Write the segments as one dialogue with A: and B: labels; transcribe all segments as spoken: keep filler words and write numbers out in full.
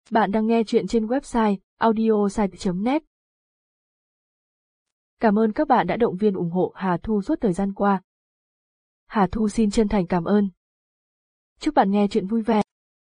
A: Bạn đang nghe chuyện trên website audiosite chấm net. Cảm ơn các bạn đã động viên ủng hộ Hà Thu suốt thời gian qua. Hà Thu xin chân thành cảm ơn. Chúc bạn nghe chuyện vui vẻ.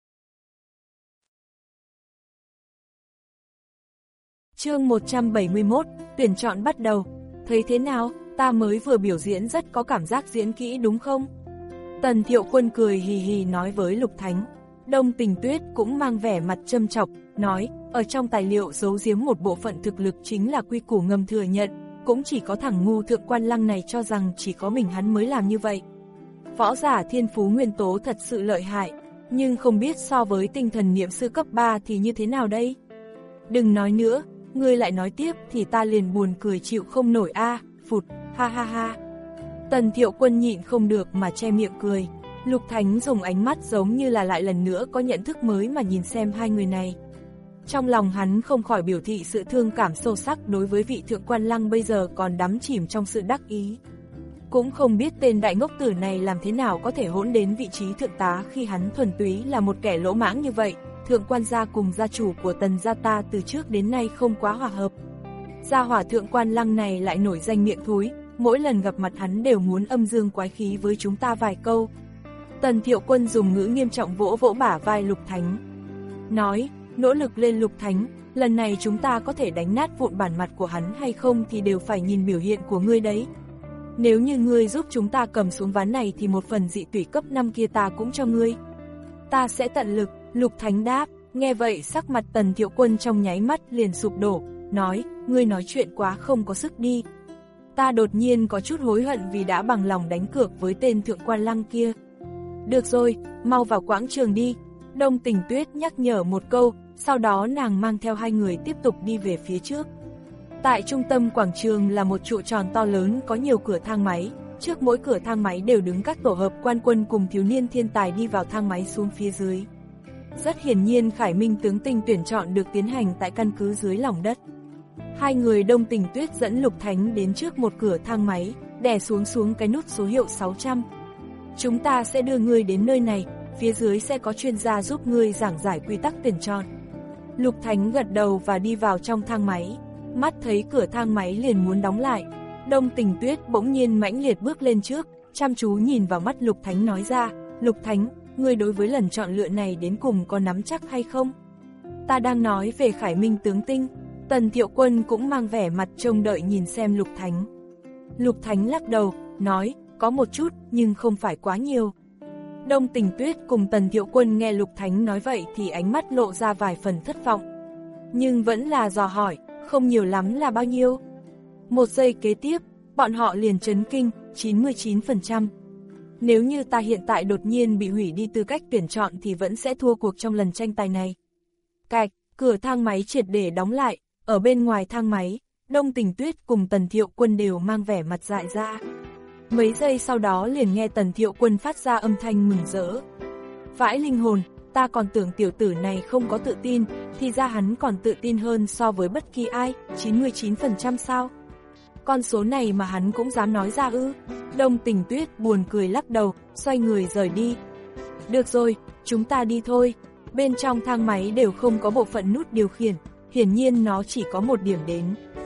B: Chương một trăm bảy mươi mốt, tuyển chọn bắt đầu. Thấy thế nào, ta mới vừa biểu diễn rất có cảm giác diễn kỹ đúng không? Tần Thiệu Quân cười hì hì nói với Lục Thánh. Đông Tình Tuyết cũng mang vẻ mặt châm chọc, nói, ở trong tài liệu giấu giếm một bộ phận thực lực chính là quy củ ngầm thừa nhận, cũng chỉ có thằng ngu thượng quan lăng này cho rằng chỉ có mình hắn mới làm như vậy. Võ giả thiên phú nguyên tố thật sự lợi hại, nhưng không biết so với tinh thần niệm sư cấp ba thì như thế nào đây? Đừng nói nữa, ngươi lại nói tiếp thì ta liền buồn cười chịu không nổi a, à, phụt, ha ha ha. Tần Thiệu Quân nhịn không được mà che miệng cười. Lục Thánh dùng ánh mắt giống như là lại lần nữa có nhận thức mới mà nhìn xem hai người này. Trong lòng hắn không khỏi biểu thị sự thương cảm sâu sắc đối với vị thượng quan lăng bây giờ còn đắm chìm trong sự đắc ý. Cũng không biết tên đại ngốc tử này làm thế nào có thể hỗn đến vị trí thượng tá khi hắn thuần túy là một kẻ lỗ mãng như vậy. Thượng quan gia cùng gia chủ của Tần gia ta từ trước đến nay không quá hòa hợp. Gia hỏa thượng quan lăng này lại nổi danh miệng thúi, mỗi lần gặp mặt hắn đều muốn âm dương quái khí với chúng ta vài câu. Tần Thiệu Quân dùng ngữ nghiêm trọng vỗ vỗ bả vai Lục Thánh. Nói, nỗ lực lên Lục Thánh, lần này chúng ta có thể đánh nát vụn bản mặt của hắn hay không thì đều phải nhìn biểu hiện của ngươi đấy. Nếu như ngươi giúp chúng ta cầm xuống ván này thì một phần dị tủy cấp năm kia ta cũng cho ngươi. Ta sẽ tận lực, Lục Thánh đáp, nghe vậy sắc mặt Tần Thiệu Quân trong nháy mắt liền sụp đổ, nói, ngươi nói chuyện quá không có sức đi. Ta đột nhiên có chút hối hận vì đã bằng lòng đánh cược với tên thượng quan lăng kia. Được rồi, mau vào quảng trường đi, Đông Tình Tuyết nhắc nhở một câu, sau đó nàng mang theo hai người tiếp tục đi về phía trước. Tại trung tâm quảng trường là một trụ tròn to lớn có nhiều cửa thang máy, trước mỗi cửa thang máy đều đứng các tổ hợp quan quân cùng thiếu niên thiên tài đi vào thang máy xuống phía dưới. Rất hiển nhiên Khải Minh tướng tinh tuyển chọn được tiến hành tại căn cứ dưới lòng đất. Hai người Đông Tình Tuyết dẫn Lục Thánh đến trước một cửa thang máy, đè xuống xuống cái nút số hiệu sáu trăm. Chúng ta sẽ đưa ngươi đến nơi này, phía dưới sẽ có chuyên gia giúp ngươi giảng giải quy tắc tuyển chọn. Lục Thánh gật đầu và đi vào trong thang máy, mắt thấy cửa thang máy liền muốn đóng lại. Đông Tình Tuyết bỗng nhiên mãnh liệt bước lên trước, chăm chú nhìn vào mắt Lục Thánh nói ra, Lục Thánh, ngươi đối với lần chọn lựa này đến cùng có nắm chắc hay không? Ta đang nói về Khải Minh tướng tinh. Tần Thiệu Quân cũng mang vẻ mặt trông đợi nhìn xem Lục Thánh. Lục Thánh lắc đầu, nói, có một chút, nhưng không phải quá nhiều. Đông Tình Tuyết cùng Tần Thiệu Quân nghe Lục Thánh nói vậy thì ánh mắt lộ ra vài phần thất vọng. Nhưng vẫn là dò hỏi, không nhiều lắm là bao nhiêu? Một giây kế tiếp, bọn họ liền chấn kinh, chín mươi chín phần trăm. Nếu như ta hiện tại đột nhiên bị hủy đi tư cách tuyển chọn thì vẫn sẽ thua cuộc trong lần tranh tài này. Cạch, cửa thang máy triệt để đóng lại, ở bên ngoài thang máy, Đông Tình Tuyết cùng Tần Thiệu Quân đều mang vẻ mặt dại ra. Mấy giây sau đó liền nghe Tần Thiệu Quân phát ra âm thanh mừng rỡ. Vãi linh hồn, ta còn tưởng tiểu tử này không có tự tin, thì ra hắn còn tự tin hơn so với bất kỳ ai, chín mươi chín phần trăm sao? Con số này mà hắn cũng dám nói ra ư? Đông Tình Tuyết buồn cười lắc đầu, xoay người rời đi. Được rồi, chúng ta đi thôi. Bên trong thang máy đều không có bộ phận nút điều khiển, hiển nhiên nó chỉ có một điểm đến.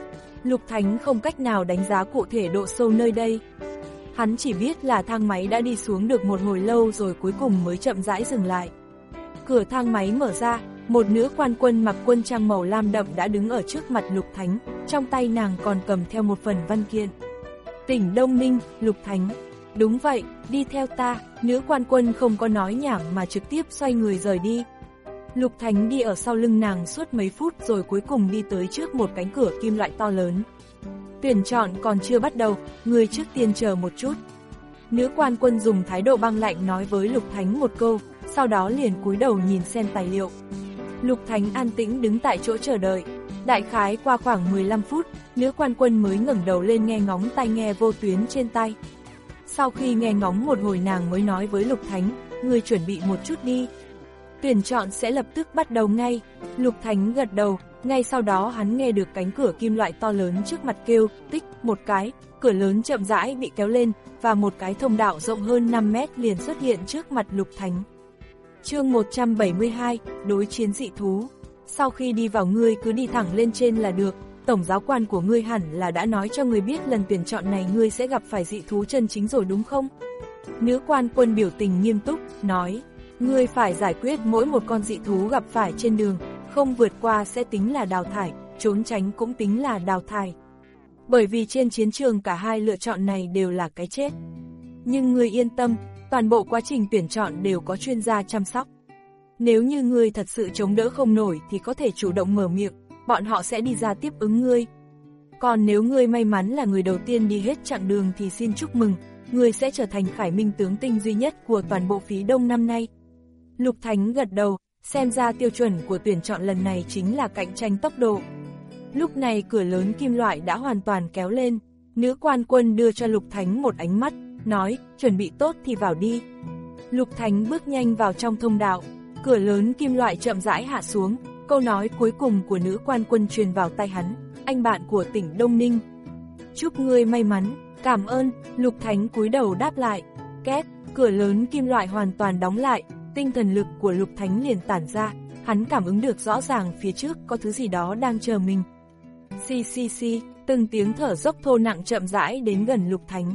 B: Lục Thánh không cách nào đánh giá cụ thể độ sâu nơi đây. Hắn chỉ biết là thang máy đã đi xuống được một hồi lâu rồi cuối cùng mới chậm rãi dừng lại. Cửa thang máy mở ra, một nữ quan quân mặc quân trang màu lam đậm đã đứng ở trước mặt Lục Thánh, trong tay nàng còn cầm theo một phần văn kiện. Tỉnh Đông Ninh, Lục Thánh. Đúng vậy, đi theo ta, nữ quan quân không có nói nhảm mà trực tiếp xoay người rời đi. Lục Thánh đi ở sau lưng nàng suốt mấy phút rồi cuối cùng đi tới trước một cánh cửa kim loại to lớn. Tuyển chọn còn chưa bắt đầu, người trước tiên chờ một chút. Nữ quan quân dùng thái độ băng lạnh nói với Lục Thánh một câu, sau đó liền cúi đầu nhìn xem tài liệu. Lục Thánh an tĩnh đứng tại chỗ chờ đợi. Đại khái qua khoảng mười lăm phút, nữ quan quân mới ngẩng đầu lên nghe ngóng tai nghe vô tuyến trên tay. Sau khi nghe ngóng một hồi nàng mới nói với Lục Thánh, người chuẩn bị một chút đi. Tuyển chọn sẽ lập tức bắt đầu ngay. Lục Thánh gật đầu, ngay sau đó hắn nghe được cánh cửa kim loại to lớn trước mặt kêu, tích, một cái, cửa lớn chậm rãi bị kéo lên, và một cái thông đạo rộng hơn năm mét liền xuất hiện trước mặt Lục Thánh. Chương một trăm bảy mươi hai, đối chiến dị thú. Sau khi đi vào ngươi cứ đi thẳng lên trên là được, tổng giáo quan của ngươi hẳn là đã nói cho ngươi biết lần tuyển chọn này ngươi sẽ gặp phải dị thú chân chính rồi đúng không? Nữ quan quân biểu tình nghiêm túc, nói, ngươi phải giải quyết mỗi một con dị thú gặp phải trên đường, không vượt qua sẽ tính là đào thải, trốn tránh cũng tính là đào thải. Bởi vì trên chiến trường cả hai lựa chọn này đều là cái chết. Nhưng ngươi yên tâm, toàn bộ quá trình tuyển chọn đều có chuyên gia chăm sóc. Nếu như ngươi thật sự chống đỡ không nổi thì có thể chủ động mở miệng, bọn họ sẽ đi ra tiếp ứng ngươi. Còn nếu ngươi may mắn là người đầu tiên đi hết chặng đường thì xin chúc mừng, ngươi sẽ trở thành Khải Minh tướng tinh duy nhất của toàn bộ phí đông năm nay. Lục Thánh gật đầu, xem ra tiêu chuẩn của tuyển chọn lần này chính là cạnh tranh tốc độ. Lúc này cửa lớn kim loại đã hoàn toàn kéo lên, nữ quan quân đưa cho Lục Thánh một ánh mắt, nói, chuẩn bị tốt thì vào đi. Lục Thánh bước nhanh vào trong thông đạo, cửa lớn kim loại chậm rãi hạ xuống, câu nói cuối cùng của nữ quan quân truyền vào tai hắn, anh bạn của tỉnh Đông Ninh. Chúc ngươi may mắn, cảm ơn, Lục Thánh cúi đầu đáp lại, két, cửa lớn kim loại hoàn toàn đóng lại, tinh thần lực của Lục Thánh liền tản ra, hắn cảm ứng được rõ ràng phía trước có thứ gì đó đang chờ mình. Xì xì xì, từng tiếng thở dốc thô nặng chậm rãi đến gần Lục Thánh.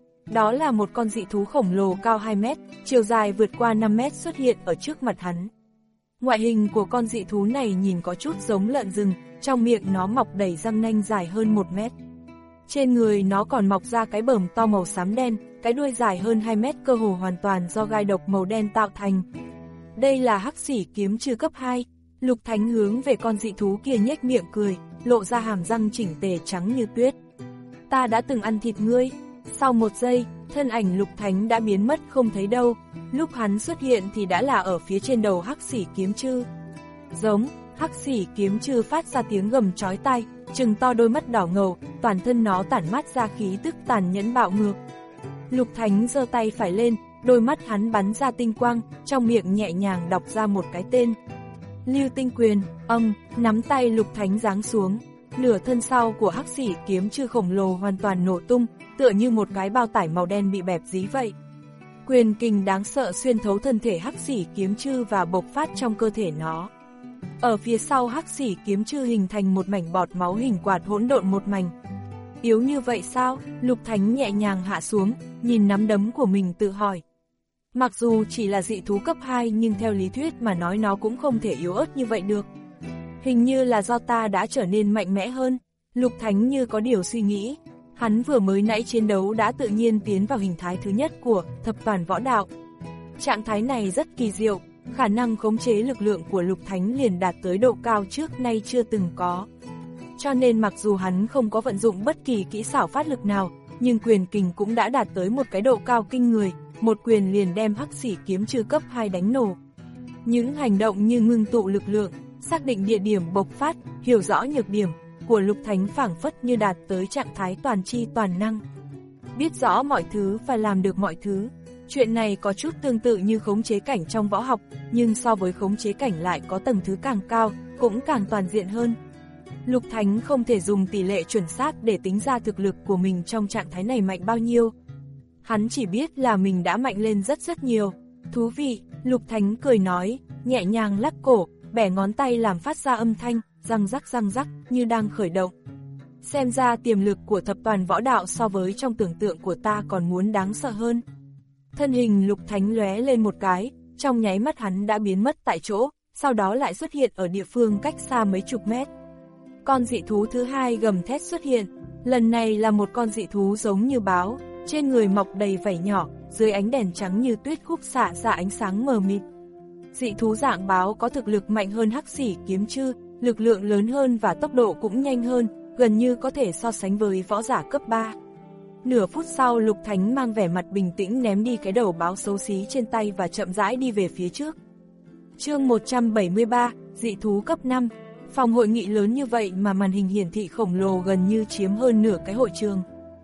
B: Đó là một con dị thú khổng lồ cao hai mét, chiều dài vượt qua năm mét xuất hiện ở trước mặt hắn. Ngoại hình của con dị thú này nhìn có chút giống lợn rừng, trong miệng nó mọc đầy răng nanh dài hơn một mét. Trên người nó còn mọc ra cái bờm to màu xám đen, cái đuôi dài hơn hai mét cơ hồ hoàn toàn do gai độc màu đen tạo thành. Đây là hắc xỉ kiếm trư cấp hai, Lục Thánh hướng về con dị thú kia nhếch miệng cười, lộ ra hàm răng chỉnh tề trắng như tuyết. Ta đã từng ăn thịt ngươi. Sau một giây, thân ảnh Lục Thánh đã biến mất không thấy đâu, lúc hắn xuất hiện thì đã là ở phía trên đầu hắc xỉ kiếm trư. Giống, hắc xỉ kiếm trư phát ra tiếng gầm chói tai, trừng to đôi mắt đỏ ngầu, toàn thân nó tản mát ra khí tức tàn nhẫn bạo ngược. Lục Thánh giơ tay phải lên, đôi mắt hắn bắn ra tinh quang, trong miệng nhẹ nhàng đọc ra một cái tên. Lưu Tinh Quyền, âm, nắm tay Lục Thánh giáng xuống. Nửa thân sau của hắc xỉ kiếm trư khổng lồ hoàn toàn nổ tung, tựa như một cái bao tải màu đen bị bẹp dí vậy. Quyền kình đáng sợ xuyên thấu thân thể hắc xỉ kiếm trư và bộc phát trong cơ thể nó. Ở phía sau hắc xỉ kiếm trư hình thành một mảnh bọt máu hình quạt hỗn độn một mảnh. Yếu như vậy sao? Lục Thánh nhẹ nhàng hạ xuống, nhìn nắm đấm của mình tự hỏi. Mặc dù chỉ là dị thú cấp hai nhưng theo lý thuyết mà nói nó cũng không thể yếu ớt như vậy được. Hình như là do ta đã trở nên mạnh mẽ hơn. Lục Thánh như có điều suy nghĩ. Hắn vừa mới nãy chiến đấu đã tự nhiên tiến vào hình thái thứ nhất của thập toàn võ đạo. Trạng thái này rất kỳ diệu, khả năng khống chế lực lượng của Lục Thánh liền đạt tới độ cao trước nay chưa từng có. Cho nên mặc dù hắn không có vận dụng bất kỳ kỹ xảo phát lực nào, nhưng quyền kình cũng đã đạt tới một cái độ cao kinh người, một quyền liền đem hắc xỉ kiếm trư cấp hai đánh nổ. Những hành động như ngưng tụ lực lượng, xác định địa điểm bộc phát, hiểu rõ nhược điểm của Lục Thánh phảng phất như đạt tới trạng thái toàn chi toàn năng. Biết rõ mọi thứ và làm được mọi thứ. Chuyện này có chút tương tự như khống chế cảnh trong võ học, nhưng so với khống chế cảnh lại có tầng thứ càng cao, cũng càng toàn diện hơn. Lục Thánh không thể dùng tỷ lệ chuẩn xác để tính ra thực lực của mình trong trạng thái này mạnh bao nhiêu. Hắn chỉ biết là mình đã mạnh lên rất rất nhiều. Thú vị, Lục Thánh cười nói, nhẹ nhàng lắc cổ, bẻ ngón tay làm phát ra âm thanh, răng rắc răng rắc, như đang khởi động. Xem ra tiềm lực của thập toàn võ đạo so với trong tưởng tượng của ta còn muốn đáng sợ hơn. Thân hình Lục Thánh lóe lên một cái, trong nháy mắt hắn đã biến mất tại chỗ, sau đó lại xuất hiện ở địa phương cách xa mấy chục mét. Con dị thú thứ hai gầm thét xuất hiện, lần này là một con dị thú giống như báo, trên người mọc đầy vảy nhỏ, dưới ánh đèn trắng như tuyết khúc xạ ra ánh sáng mờ mịt. Dị thú dạng báo có thực lực mạnh hơn hắc xỉ kiếm trư, lực lượng lớn hơn và tốc độ cũng nhanh hơn, gần như có thể so sánh với võ giả cấp ba. Nửa phút sau Lục Thánh mang vẻ mặt bình tĩnh ném đi cái đầu báo xấu xí trên tay và chậm rãi đi về phía trước. Chương một trăm bảy mươi ba, dị thú cấp năm. Phòng hội nghị lớn như vậy mà màn hình hiển thị khổng lồ gần như chiếm hơn nửa cái hội trường.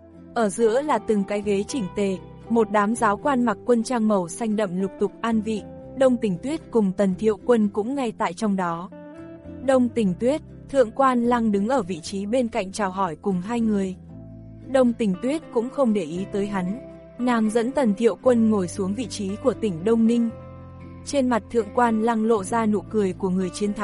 B: Ở giữa là từng cái ghế chỉnh tề, một đám giáo quan mặc quân trang màu xanh đậm lục tục an vị, Đông Tình Tuyết cùng Tần Thiệu Quân cũng ngay tại trong đó. Đông Tình Tuyết, Thượng quan Lăng đứng ở vị trí bên cạnh chào hỏi cùng hai người. Đông Tình Tuyết cũng không để ý tới hắn, nàng dẫn Tần Thiệu Quân ngồi xuống vị trí của tỉnh Đông Ninh. Trên mặt Thượng quan Lăng lộ ra nụ cười của người chiến thắng,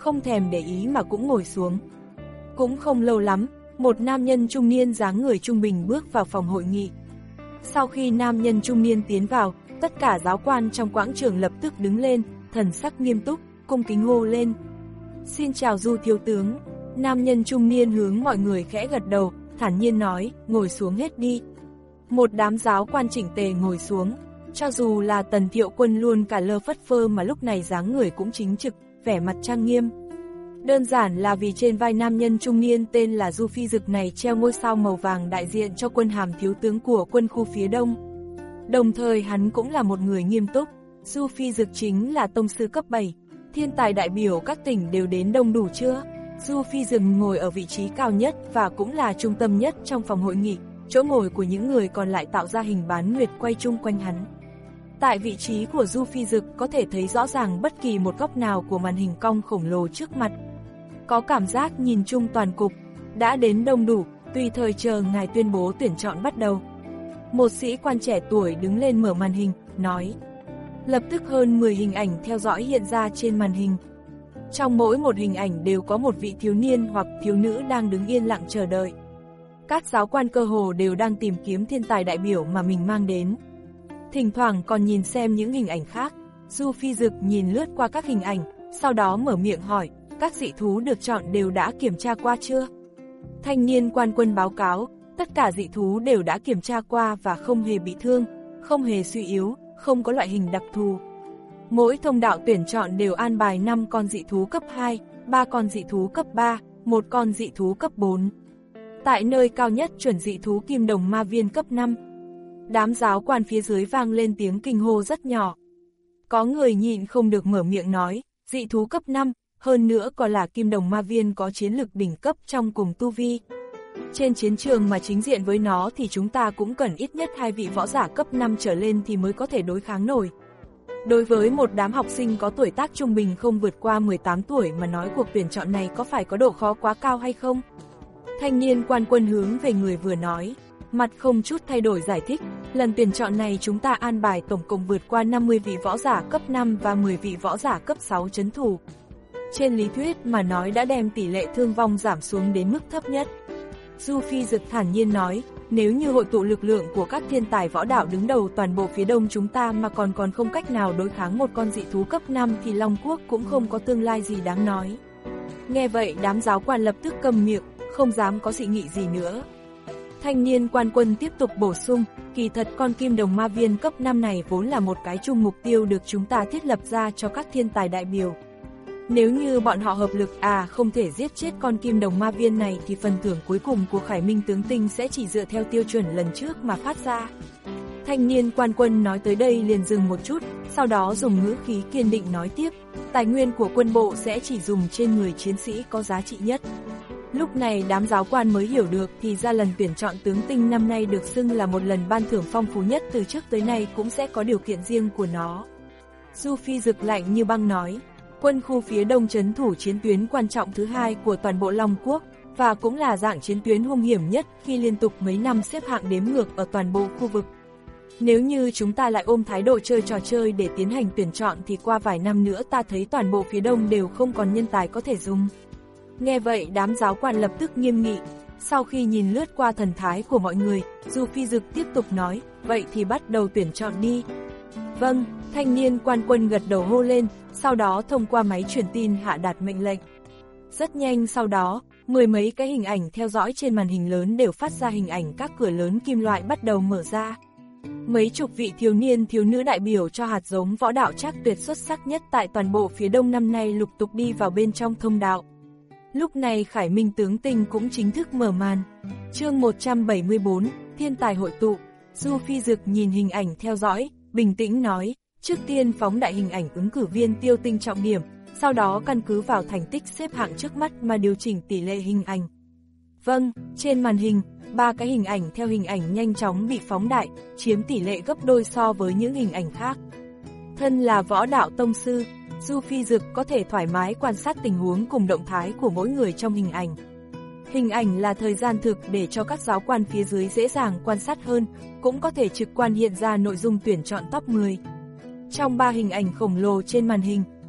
B: không thèm để ý mà cũng ngồi xuống. Cũng không lâu lắm, một nam nhân trung niên dáng người trung bình bước vào phòng hội nghị. Sau khi nam nhân trung niên tiến vào, tất cả giáo quan trong quảng trường lập tức đứng lên, thần sắc nghiêm túc, cung kính hô lên. Xin chào Du thiếu tướng. Nam nhân trung niên hướng mọi người khẽ gật đầu, thản nhiên nói, ngồi xuống hết đi. Một đám giáo quan chỉnh tề ngồi xuống, cho dù là Tần Thiệu Quân luôn cả lơ phất phơ mà lúc này dáng người cũng chính trực, vẻ mặt trang nghiêm. Đơn giản là vì trên vai nam nhân trung niên tên là Du Phi Dực này treo ngôi sao màu vàng đại diện cho quân hàm thiếu tướng của quân khu phía Đông. Đồng thời hắn cũng là một người nghiêm túc. Du Phi Dực chính là tông sư cấp bảy, thiên tài đại biểu các tỉnh đều đến đông đủ chưa? Du Phi Dực ngồi ở vị trí cao nhất và cũng là trung tâm nhất trong phòng hội nghị, chỗ ngồi của những người còn lại tạo ra hình bán nguyệt quay chung quanh hắn. Tại vị trí của Du Phi Dực có thể thấy rõ ràng bất kỳ một góc nào của màn hình cong khổng lồ trước mặt. Có cảm giác nhìn chung toàn cục, đã đến đông đủ, tùy thời chờ ngài tuyên bố tuyển chọn bắt đầu. Một sĩ quan trẻ tuổi đứng lên mở màn hình, nói. Lập tức hơn mười hình ảnh theo dõi hiện ra trên màn hình. Trong mỗi một hình ảnh đều có một vị thiếu niên hoặc thiếu nữ đang đứng yên lặng chờ đợi. Các giáo quan cơ hồ đều đang tìm kiếm thiên tài đại biểu mà mình mang đến. Thỉnh thoảng còn nhìn xem những hình ảnh khác. Du Phi Dực nhìn lướt qua các hình ảnh, sau đó mở miệng hỏi, các dị thú được chọn đều đã kiểm tra qua chưa? Thanh niên quan quân báo cáo, tất cả dị thú đều đã kiểm tra qua và không hề bị thương, không hề suy yếu, không có loại hình đặc thù. Mỗi thông đạo tuyển chọn đều an bài năm con dị thú cấp hai, ba con dị thú cấp ba, một con dị thú cấp bốn. Tại nơi cao nhất chuẩn dị thú kim đồng ma viên cấp năm. Đám giáo quan phía dưới vang lên tiếng kinh hô rất nhỏ. Có người nhịn không được mở miệng nói, dị thú cấp năm, hơn nữa còn là kim đồng ma viên có chiến lực đỉnh cấp trong cùng tu vi. Trên chiến trường mà chính diện với nó thì chúng ta cũng cần ít nhất hai vị võ giả cấp năm trở lên thì mới có thể đối kháng nổi. Đối với một đám học sinh có tuổi tác trung bình không vượt qua mười tám tuổi mà nói cuộc tuyển chọn này có phải có độ khó quá cao hay không? Thanh niên quan quân hướng về người vừa nói, mặt không chút thay đổi giải thích, lần tuyển chọn này chúng ta an bài tổng cộng vượt qua năm mươi vị võ giả cấp năm và mười vị võ giả cấp sáu trấn thủ. Trên lý thuyết mà nói đã đem tỷ lệ thương vong giảm xuống đến mức thấp nhất. Du Phi Dực thản nhiên nói, nếu như hội tụ lực lượng của các thiên tài võ đạo đứng đầu toàn bộ phía đông chúng ta mà còn còn không cách nào đối kháng một con dị thú cấp năm thì Long Quốc cũng không có tương lai gì đáng nói. Nghe vậy đám giáo quan lập tức câm miệng, không dám có dị nghị gì nữa. Thanh niên quan quân tiếp tục bổ sung, kỳ thật con kim đồng ma viên cấp năm này vốn là một cái chung mục tiêu được chúng ta thiết lập ra cho các thiên tài đại biểu. Nếu như bọn họ hợp lực à không thể giết chết con kim đồng ma viên này thì phần thưởng cuối cùng của Khải Minh tướng tinh sẽ chỉ dựa theo tiêu chuẩn lần trước mà phát ra. Thanh niên quan quân nói tới đây liền dừng một chút, sau đó dùng ngữ khí kiên định nói tiếp, tài nguyên của quân bộ sẽ chỉ dùng trên người chiến sĩ có giá trị nhất. Lúc này đám giáo quan mới hiểu được thì ra lần tuyển chọn tướng tinh năm nay được xưng là một lần ban thưởng phong phú nhất từ trước tới nay cũng sẽ có điều kiện riêng của nó. Du Phi Dực lạnh như băng nói, quân khu phía đông trấn thủ chiến tuyến quan trọng thứ hai của toàn bộ Long Quốc, và cũng là dạng chiến tuyến hung hiểm nhất khi liên tục mấy năm xếp hạng đếm ngược ở toàn bộ khu vực. Nếu như chúng ta lại ôm thái độ chơi trò chơi để tiến hành tuyển chọn thì qua vài năm nữa ta thấy toàn bộ phía đông đều không còn nhân tài có thể dùng. Nghe vậy đám giáo quan lập tức nghiêm nghị, sau khi nhìn lướt qua thần thái của mọi người, Du Phi Dực tiếp tục nói, vậy thì bắt đầu tuyển chọn đi. Vâng, thanh niên quan quân gật đầu hô lên, sau đó thông qua máy truyền tin hạ đạt mệnh lệnh. Rất nhanh sau đó, mười mấy cái hình ảnh theo dõi trên màn hình lớn đều phát ra hình ảnh các cửa lớn kim loại bắt đầu mở ra. Mấy chục vị thiếu niên thiếu nữ đại biểu cho hạt giống võ đạo trác tuyệt xuất sắc nhất tại toàn bộ phía đông năm nay lục tục đi vào bên trong thông đạo. Lúc này Khải Minh tướng tinh cũng chính thức mở màn. Chương một trăm bảy mươi tư, thiên tài hội tụ. Du Phi Dực nhìn hình ảnh theo dõi, bình tĩnh nói, trước tiên phóng đại hình ảnh ứng cử viên tiêu tinh trọng điểm, sau đó căn cứ vào thành tích xếp hạng trước mắt mà điều chỉnh tỷ lệ hình ảnh. Vâng, trên màn hình, ba cái hình ảnh theo hình ảnh nhanh chóng bị phóng đại, chiếm tỷ lệ gấp đôi so với những hình ảnh khác. Thân là võ đạo tông sư, Du Phi Dực có thể thoải mái quan sát tình huống cùng động thái của mỗi người trong hình ảnh. Hình ảnh là thời gian thực để cho các giáo quan phía dưới dễ dàng quan sát hơn, cũng có thể trực quan hiện ra nội dung tuyển chọn top mười. Trong ba hình ảnh khổng lồ trên màn hình,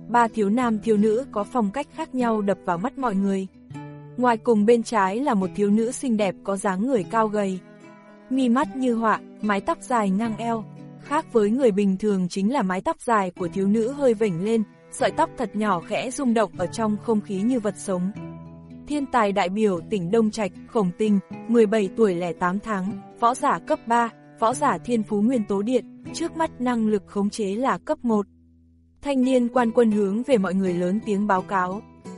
B: ba thiếu nam thiếu nữ có phong cách khác nhau đập vào mắt mọi người. Ngoài cùng bên trái là một thiếu nữ xinh đẹp có dáng người cao gầy, mi mắt như họa, mái tóc dài ngang eo. Khác với người bình thường chính là mái tóc dài của thiếu nữ hơi vểnh lên, sợi tóc thật nhỏ khẽ rung động ở trong không khí như vật sống. Thiên tài đại biểu tỉnh Đông Trạch, Khổng Tình, mười bảy tuổi lẻ tám tháng, võ giả cấp ba, võ giả thiên phú nguyên tố điện, trước mắt năng lực khống chế là cấp một. Thanh niên quan quân hướng về mọi người lớn tiếng báo cáo.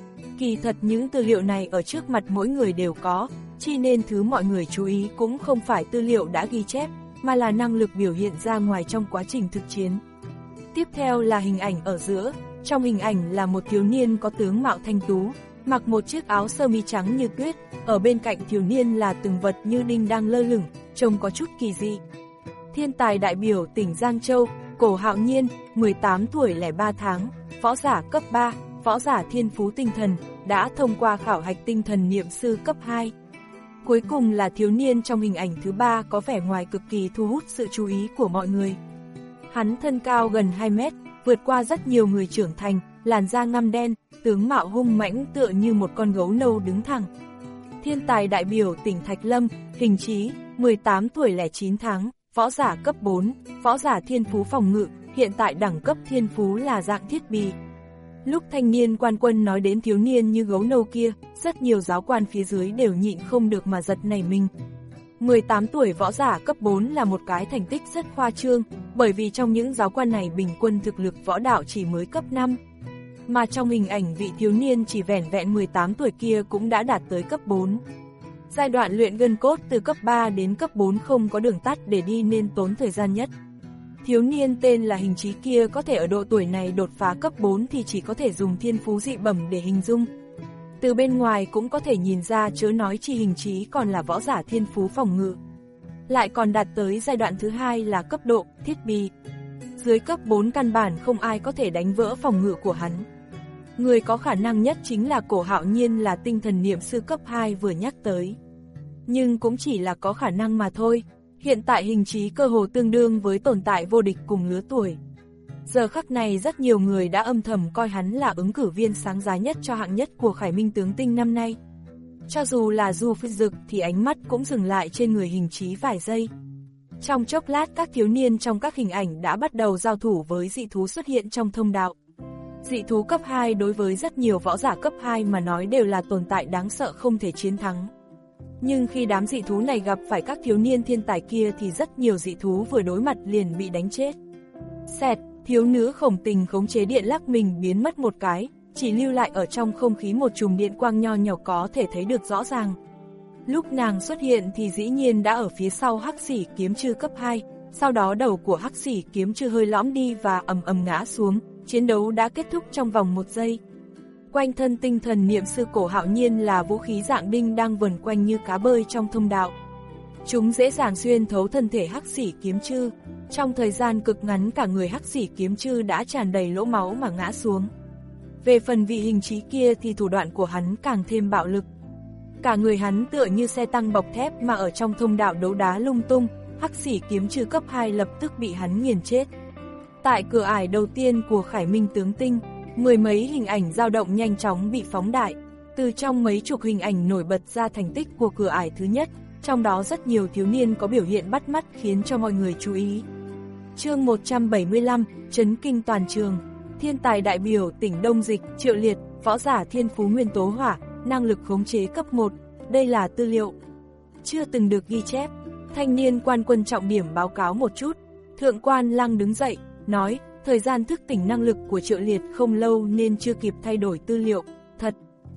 B: Kỳ thật những tư liệu này ở trước mặt mỗi người đều có, chi nên thứ mọi người chú ý cũng không phải tư liệu đã ghi chép, mà là năng lực biểu hiện ra ngoài trong quá trình thực chiến. Tiếp theo là hình ảnh ở giữa, trong hình ảnh là một thiếu niên có tướng mạo thanh tú, mặc một chiếc áo sơ mi trắng như tuyết, ở bên cạnh thiếu niên là từng vật như đinh đang lơ lửng, trông có chút kỳ dị. Thiên tài đại biểu tỉnh Giang Châu, Cổ Hạo Nhiên, mười tám tuổi lẻ ba tháng, võ giả cấp ba, võ giả thiên phú tinh thần, đã thông qua khảo hạch tinh thần niệm sư cấp hai. Cuối cùng là thiếu niên trong hình ảnh thứ ba có vẻ ngoài cực kỳ thu hút sự chú ý của mọi người. Hắn thân cao gần hai mét, vượt qua rất nhiều người trưởng thành, làn da ngăm đen, tướng mạo hung mãnh tựa như một con gấu nâu đứng thẳng. Thiên tài đại biểu tỉnh Thạch Lâm, Hình Chí, mười tám tuổi lẻ chín tháng, võ giả cấp bốn, võ giả thiên phú phòng ngự, hiện tại đẳng cấp thiên phú là dạng thiết bị. Lúc thanh niên quan quân nói đến thiếu niên như gấu nâu kia, rất nhiều giáo quan phía dưới đều nhịn không được mà giật nảy mình. mười tám tuổi võ giả cấp bốn là một cái thành tích rất khoa trương, bởi vì trong những giáo quan này bình quân thực lực võ đạo chỉ mới cấp năm. Mà trong hình ảnh vị thiếu niên chỉ vẻn vẹn mười tám tuổi kia cũng đã đạt tới cấp bốn. Giai đoạn luyện gân cốt từ cấp ba đến cấp bốn không có đường tắt để đi nên tốn thời gian nhất. Thiếu niên tên là Hình Chí kia có thể ở độ tuổi này đột phá cấp bốn thì chỉ có thể dùng thiên phú dị bẩm để hình dung. Từ bên ngoài cũng có thể nhìn ra chớ nói chi Hình Chí còn là võ giả thiên phú phòng ngự. Lại còn đạt tới giai đoạn thứ hai là cấp độ, thiết bị. Dưới cấp bốn căn bản không ai có thể đánh vỡ phòng ngự của hắn. Người có khả năng nhất chính là Cổ Hạo Nhiên là tinh thần niệm sư cấp hai vừa nhắc tới. Nhưng cũng chỉ là có khả năng mà thôi. Hiện tại Hình Chí cơ hồ tương đương với tồn tại vô địch cùng lứa tuổi. Giờ khắc này rất nhiều người đã âm thầm coi hắn là ứng cử viên sáng giá nhất cho hạng nhất của Khải Minh tướng tinh năm nay. Cho dù là Du Phi Dực thì ánh mắt cũng dừng lại trên người Hình Chí vài giây. Trong chốc lát các thiếu niên trong các hình ảnh đã bắt đầu giao thủ với dị thú xuất hiện trong thông đạo. Dị thú cấp hai đối với rất nhiều võ giả cấp hai mà nói đều là tồn tại đáng sợ không thể chiến thắng. Nhưng khi đám dị thú này gặp phải các thiếu niên thiên tài kia thì rất nhiều dị thú vừa đối mặt liền bị đánh chết. Xẹt, thiếu nữ Khổng Tình khống chế điện lắc mình biến mất một cái, chỉ lưu lại ở trong không khí một chùm điện quang nho nhỏ có thể thấy được rõ ràng. Lúc nàng xuất hiện thì dĩ nhiên đã ở phía sau Hắc Xỉ Kiếm Chư cấp hai, sau đó đầu của Hắc Xỉ Kiếm Chư hơi lõm đi và ầm ầm ngã xuống, chiến đấu đã kết thúc trong vòng một giây. Quanh thân tinh thần niệm sư Cổ Hạo Nhiên là vũ khí dạng đinh đang vần quanh như cá bơi trong thông đạo. Chúng dễ dàng xuyên thấu thân thể Hắc Xỉ Kiếm Chư. Trong thời gian cực ngắn cả người Hắc Xỉ Kiếm Chư đã tràn đầy lỗ máu mà ngã xuống. Về phần vị Hình Chí kia thì thủ đoạn của hắn càng thêm bạo lực. Cả người hắn tựa như xe tăng bọc thép mà ở trong thông đạo đấu đá lung tung, Hắc Xỉ Kiếm Chư cấp hai lập tức bị hắn nghiền chết. Tại cửa ải đầu tiên của Khải Minh tướng tinh, mười mấy hình ảnh dao động nhanh chóng bị phóng đại. Từ trong mấy chục hình ảnh nổi bật ra thành tích của cửa ải thứ nhất, trong đó rất nhiều thiếu niên có biểu hiện bắt mắt khiến cho mọi người chú ý. Chương một trăm bảy mươi lăm, chấn kinh toàn trường. Thiên tài đại biểu tỉnh Đông Dịch, Triệu Liệt, võ giả thiên phú nguyên tố hỏa, năng lực khống chế cấp một. Đây là tư liệu chưa từng được ghi chép. Thanh niên quan quân trọng điểm báo cáo một chút. Thượng quan Lăng đứng dậy, nói, thời gian thức tỉnh năng lực của Triệu Liệt không lâu nên chưa kịp thay đổi tư liệu. Thật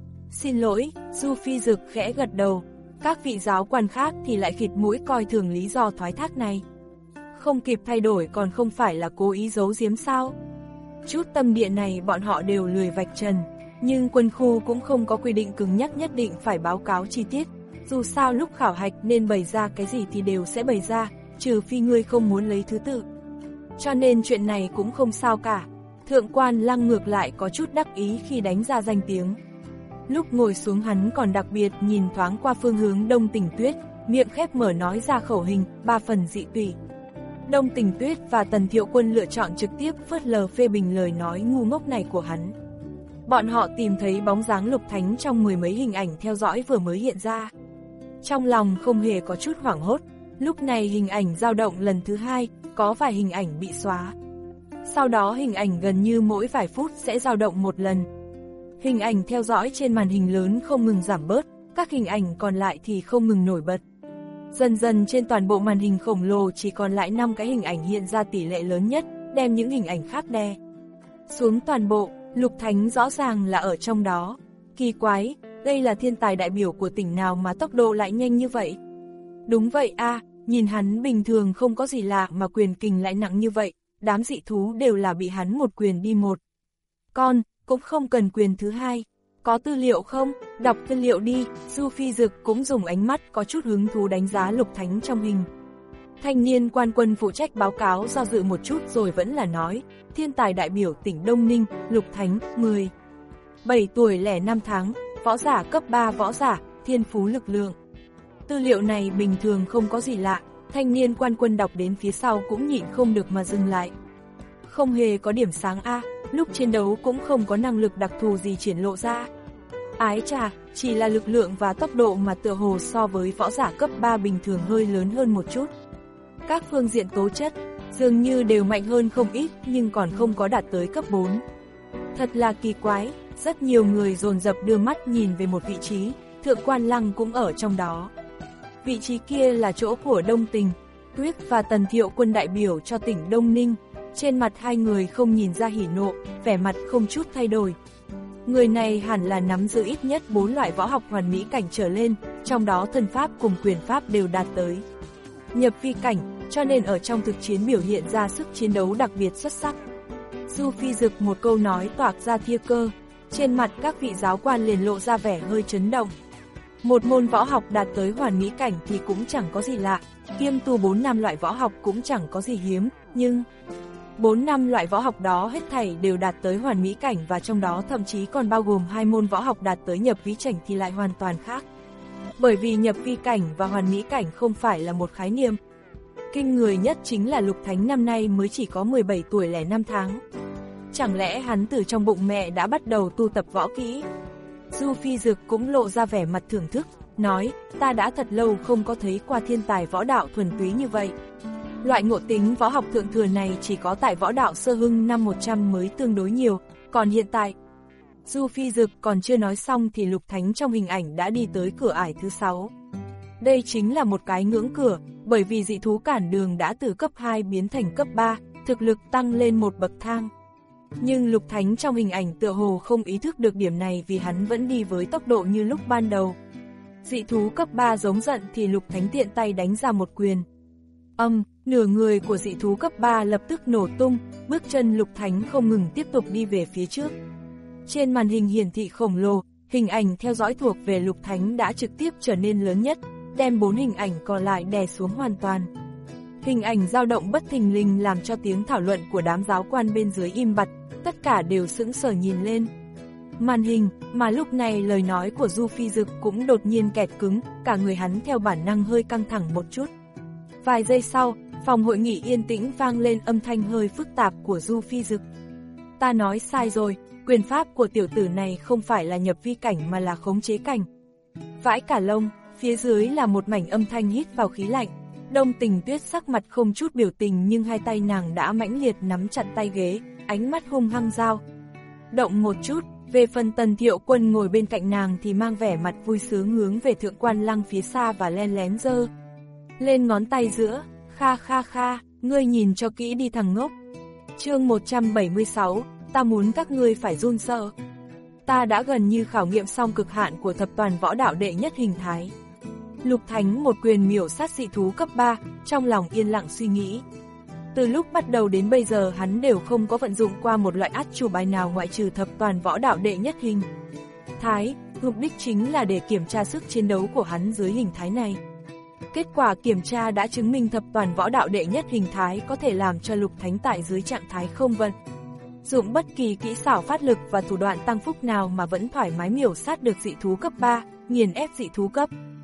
B: xin lỗi. Du Phi Dực khẽ gật đầu. Các vị giáo quan khác thì lại khịt mũi coi thường lý do thoái thác này. Không kịp thay đổi còn không phải là cố ý giấu giếm sao? Chút tâm địa này bọn họ đều lười vạch trần, nhưng quân khu cũng không có quy định cứng nhắc nhất định phải báo cáo chi tiết. Dù sao lúc khảo hạch nên bày ra cái gì thì đều sẽ bày ra, trừ phi ngươi không muốn lấy thứ tự. Cho nên chuyện này cũng không sao cả. Thượng quan Lăng ngược lại có chút đắc ý khi đánh ra danh tiếng. Lúc ngồi xuống hắn còn đặc biệt nhìn thoáng qua phương hướng Đông Tỉnh Tuyết, miệng khép mở nói ra khẩu hình, ba phần dị tùy. Đông Tình Tuyết và Tần Thiệu Quân lựa chọn trực tiếp phớt lờ phê bình lời nói ngu ngốc này của hắn. Bọn họ tìm thấy bóng dáng Lục Thánh trong mười mấy hình ảnh theo dõi vừa mới hiện ra. Trong lòng không hề có chút hoảng hốt, lúc này hình ảnh dao động lần thứ hai, có vài hình ảnh bị xóa. Sau đó hình ảnh gần như mỗi vài phút sẽ dao động một lần. Hình ảnh theo dõi trên màn hình lớn không ngừng giảm bớt, các hình ảnh còn lại thì không ngừng nổi bật. Dần dần trên toàn bộ màn hình khổng lồ chỉ còn lại năm cái hình ảnh hiện ra tỷ lệ lớn nhất, đem những hình ảnh khác đè xuống toàn bộ. Lục Thánh rõ ràng là ở trong đó. Kỳ quái, đây là thiên tài đại biểu của tỉnh nào mà tốc độ lại nhanh như vậy? Đúng vậy a, à, nhìn hắn bình thường không có gì lạ mà quyền kình lại nặng như vậy, đám dị thú đều là bị hắn một quyền đi một. Con, cũng không cần quyền thứ hai. Có tư liệu không? Đọc tư liệu đi. Du Phi Dực cũng dùng ánh mắt có chút hứng thú đánh giá Lục Thánh trong hình. Thanh niên quan quân phụ trách báo cáo do dự một chút rồi vẫn là nói, thiên tài đại biểu tỉnh Đông Ninh, Lục Thánh, mười bảy tuổi lẻ năm tháng, võ giả cấp ba võ giả, thiên phú lực lượng. Tư liệu này bình thường không có gì lạ, thanh niên quan quân đọc đến phía sau cũng nhịn không được mà dừng lại. Không hề có điểm sáng a, lúc chiến đấu cũng không có năng lực đặc thù gì triển lộ ra. Ái chà, chỉ là lực lượng và tốc độ mà tựa hồ so với võ giả cấp ba bình thường hơi lớn hơn một chút. Các phương diện tố chất, dường như đều mạnh hơn không ít nhưng còn không có đạt tới cấp bốn. Thật là kỳ quái, rất nhiều người dồn dập đưa mắt nhìn về một vị trí, Thượng Quan Lăng cũng ở trong đó. Vị trí kia là chỗ của Đông Tình Tuyết và Tần Thiệu Quân đại biểu cho tỉnh Đông Ninh. Trên mặt hai người không nhìn ra hỉ nộ, vẻ mặt không chút thay đổi. Người này hẳn là nắm giữ ít nhất bốn loại võ học hoàn mỹ cảnh trở lên, trong đó thân pháp cùng quyền pháp đều đạt tới nhập vi cảnh, cho nên ở trong thực chiến biểu hiện ra sức chiến đấu đặc biệt xuất sắc. Du Phi Dực một câu nói toạc ra thia cơ, trên mặt các vị giáo quan liền lộ ra vẻ hơi chấn động. Một môn võ học đạt tới hoàn mỹ cảnh thì cũng chẳng có gì lạ, kiêm tu bốn năm loại võ học cũng chẳng có gì hiếm, nhưng bốn năm loại võ học đó hết thảy đều đạt tới hoàn mỹ cảnh và trong đó thậm chí còn bao gồm hai môn võ học đạt tới nhập vi cảnh thì lại hoàn toàn khác. Bởi vì nhập vi cảnh và hoàn mỹ cảnh không phải là một khái niệm. Kinh người nhất chính là Lục Thánh năm nay mới chỉ có mười bảy tuổi lẻ năm tháng. Chẳng lẽ hắn từ trong bụng mẹ đã bắt đầu tu tập võ kỹ? Du Phi Dực cũng lộ ra vẻ mặt thưởng thức, nói, ta đã thật lâu không có thấy qua thiên tài võ đạo thuần túy như vậy. Loại ngộ tính võ học thượng thừa này chỉ có tại võ đạo sơ hưng năm một trăm mới tương đối nhiều, còn hiện tại... Du Phi Dực còn chưa nói xong thì Lục Thánh trong hình ảnh đã đi tới cửa ải thứ sáu. Đây chính là một cái ngưỡng cửa, bởi vì dị thú cản đường đã từ cấp hai biến thành cấp ba, thực lực tăng lên một bậc thang. Nhưng Lục Thánh trong hình ảnh tựa hồ không ý thức được điểm này vì hắn vẫn đi với tốc độ như lúc ban đầu. Dị thú cấp ba giống giận thì Lục Thánh tiện tay đánh ra một quyền. Âm, nửa người của dị thú cấp ba lập tức nổ tung, bước chân Lục Thánh không ngừng tiếp tục đi về phía trước. Trên màn hình hiển thị khổng lồ, hình ảnh theo dõi thuộc về Lục Thánh đã trực tiếp trở nên lớn nhất, đem bốn hình ảnh còn lại đè xuống hoàn toàn. Hình ảnh dao động bất thình lình làm cho tiếng thảo luận của đám giáo quan bên dưới im bặt, tất cả đều sững sờ nhìn lên màn hình, mà lúc này lời nói của Du Phi Dực cũng đột nhiên kẹt cứng, cả người hắn theo bản năng hơi căng thẳng một chút. Vài giây sau, phòng hội nghị yên tĩnh vang lên âm thanh hơi phức tạp của Du Phi Dực. Ta nói sai rồi, quyền pháp của tiểu tử này không phải là nhập vi cảnh mà là khống chế cảnh. Vãi cả lông, phía dưới là một mảnh âm thanh hít vào khí lạnh. Đông Tình Tuyết sắc mặt không chút biểu tình nhưng hai tay nàng đã mãnh liệt nắm chặt tay ghế, ánh mắt hung hăng dao động một chút. Về phần Tần Thiệu Quân ngồi bên cạnh nàng thì mang vẻ mặt vui sướng hướng về Thượng Quan Lăng phía xa và len lén giơ lên ngón tay giữa, kha kha kha, ngươi nhìn cho kỹ đi thằng ngốc. Chương một trăm bảy mươi sáu, ta muốn các ngươi phải run sợ. Ta đã gần như khảo nghiệm xong cực hạn của thập toàn võ đạo đệ nhất hình thái. Lục Thánh một quyền miểu sát dị thú cấp ba, trong lòng yên lặng suy nghĩ. Từ lúc bắt đầu đến bây giờ hắn đều không có vận dụng qua một loại át chủ bài nào ngoại trừ thập toàn võ đạo đệ nhất hình thái, mục đích chính là để kiểm tra sức chiến đấu của hắn dưới hình thái này. Kết quả kiểm tra đã chứng minh thập toàn võ đạo đệ nhất hình thái có thể làm cho Lục Thánh tại dưới trạng thái không vận dụng bất kỳ kỹ xảo phát lực và thủ đoạn tăng phúc nào mà vẫn thoải mái miểu sát được dị thú cấp ba, nghiền ép dị thú cấp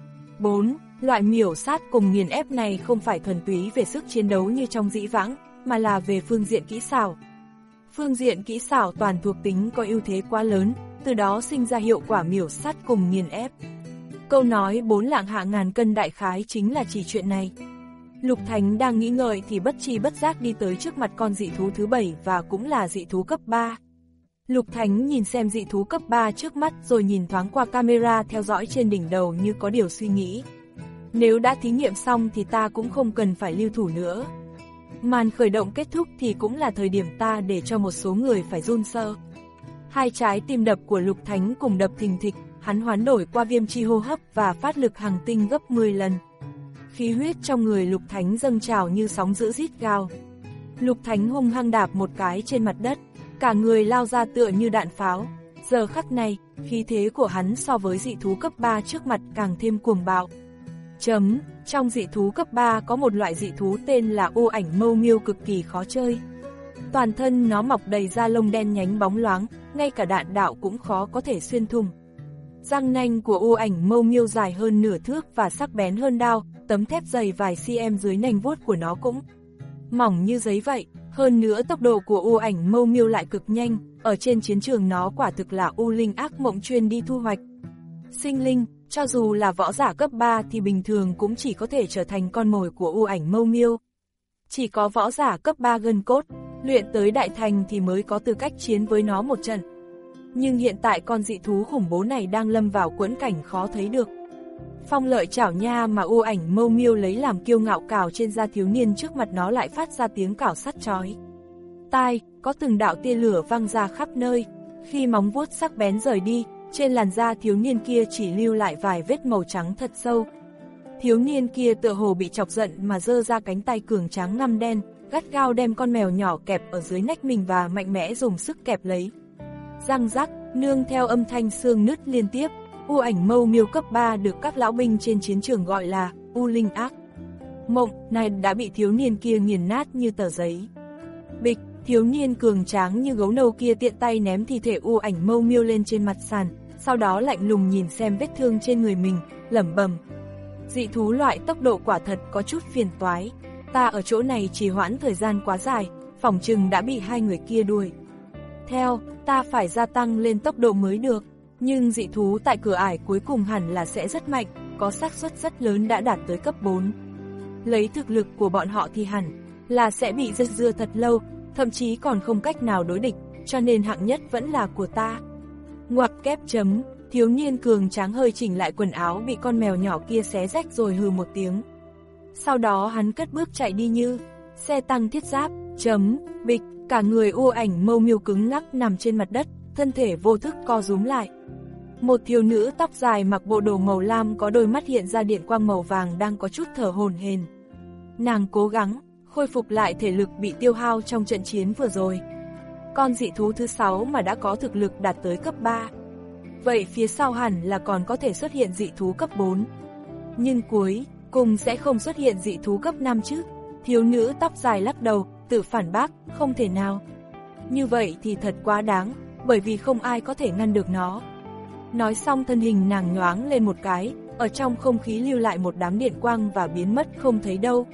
B: bốn. Loại miểu sát cùng nghiền ép này không phải thuần túy về sức chiến đấu như trong dĩ vãng, mà là về phương diện kỹ xảo. Phương diện kỹ xảo toàn thuộc tính có ưu thế quá lớn, từ đó sinh ra hiệu quả miểu sát cùng nghiền ép. Câu nói bốn lạng hạ ngàn cân đại khái chính là chỉ chuyện này. Lục Thánh đang nghĩ ngợi thì bất tri bất giác đi tới trước mặt con dị thú thứ bảy và cũng là dị thú cấp ba. Lục Thánh nhìn xem dị thú cấp ba trước mắt rồi nhìn thoáng qua camera theo dõi trên đỉnh đầu như có điều suy nghĩ. Nếu đã thí nghiệm xong thì ta cũng không cần phải lưu thủ nữa. Màn khởi động kết thúc thì cũng là thời điểm ta để cho một số người phải run sơ. Hai trái tim đập của Lục Thánh cùng đập thình thịch, hắn hoán đổi qua viêm chi hô hấp và phát lực hàng tinh gấp mười lần. Khí huyết trong người Lục Thánh dâng trào như sóng dữ rít gào. Lục Thánh hung hăng đạp một cái trên mặt đất, cả người lao ra tựa như đạn pháo. Giờ khắc này, khí thế của hắn so với dị thú cấp ba trước mặt càng thêm cuồng bạo. Chấm, trong dị thú cấp ba có một loại dị thú tên là U Ảnh Mâu Miêu cực kỳ khó chơi. Toàn thân nó mọc đầy da lông đen nhánh bóng loáng, ngay cả đạn đạo cũng khó có thể xuyên thủng. Răng nanh của U Ảnh Mâu Miêu dài hơn nửa thước và sắc bén hơn đao, tấm thép dày vài cm dưới nanh vuốt của nó cũng mỏng như giấy vậy. Hơn nữa tốc độ của U Ảnh Mâu Miêu lại cực nhanh, ở trên chiến trường nó quả thực là U Linh ác mộng chuyên đi thu hoạch sinh linh. Cho dù là võ giả cấp ba thì bình thường cũng chỉ có thể trở thành con mồi của U Ảnh Mâu Miêu. Chỉ có võ giả cấp ba gân cốt, luyện tới đại thành thì mới có tư cách chiến với nó một trận. Nhưng hiện tại con dị thú khủng bố này đang lâm vào quẫn cảnh khó thấy được. Phong lợi chảo nha mà U Ảnh Mâu Miêu lấy làm kiêu ngạo cào trên da thiếu niên trước mặt nó lại phát ra tiếng cào sắt chói tai, có từng đạo tia lửa văng ra khắp nơi. Khi móng vuốt sắc bén rời đi, trên làn da thiếu niên kia chỉ lưu lại vài vết màu trắng thật sâu. Thiếu niên kia tựa hồ bị chọc giận mà giơ ra cánh tay cường tráng ngăm đen, gắt gao đem con mèo nhỏ kẹp ở dưới nách mình và mạnh mẽ dùng sức kẹp lấy. Răng rắc, nương theo âm thanh xương nứt liên tiếp, U Ảnh Mâu Miêu cấp ba được các lão binh trên chiến trường gọi là U Linh ác mộng này đã bị thiếu niên kia nghiền nát như tờ giấy. Bịch, thiếu niên cường tráng như gấu nâu kia tiện tay ném thi thể U Ảnh Mâu Miêu lên trên mặt sàn, sau đó lạnh lùng nhìn xem vết thương trên người mình, lẩm bẩm: dị thú loại tốc độ quả thật có chút phiền toái, ta ở chỗ này trì hoãn thời gian quá dài, phỏng chừng đã bị hai người kia đuổi theo, ta phải gia tăng lên tốc độ mới được. Nhưng dị thú tại cửa ải cuối cùng hẳn là sẽ rất mạnh, có xác suất rất lớn đã đạt tới cấp bốn. Lấy thực lực của bọn họ thì hẳn là sẽ bị dây dưa thật lâu, thậm chí còn không cách nào đối địch, cho nên hạng nhất vẫn là của ta. Ngoặc kép chấm, thiếu niên cường tráng hơi chỉnh lại quần áo bị con mèo nhỏ kia xé rách rồi hừ một tiếng. Sau đó hắn cất bước chạy đi như xe tăng thiết giáp, chấm, bịch, cả người U Ảnh Mâu Miêu cứng ngắc nằm trên mặt đất, thân thể vô thức co rúm lại. Một thiếu nữ tóc dài mặc bộ đồ màu lam có đôi mắt hiện ra điện quang màu vàng đang có chút thở hổn hển. Nàng cố gắng khôi phục lại thể lực bị tiêu hao trong trận chiến vừa rồi. Con dị thú thứ sáu mà đã có thực lực đạt tới cấp ba. Vậy phía sau hẳn là còn có thể xuất hiện dị thú cấp bốn. Nhưng cuối cùng sẽ không xuất hiện dị thú cấp năm chứ? Thiếu nữ tóc dài lắc đầu, tự phản bác, không thể nào. Như vậy thì thật quá đáng, bởi vì không ai có thể ngăn được nó. Nói xong thân hình nàng nhoáng lên một cái, ở trong không khí lưu lại một đám điện quang và biến mất không thấy đâu.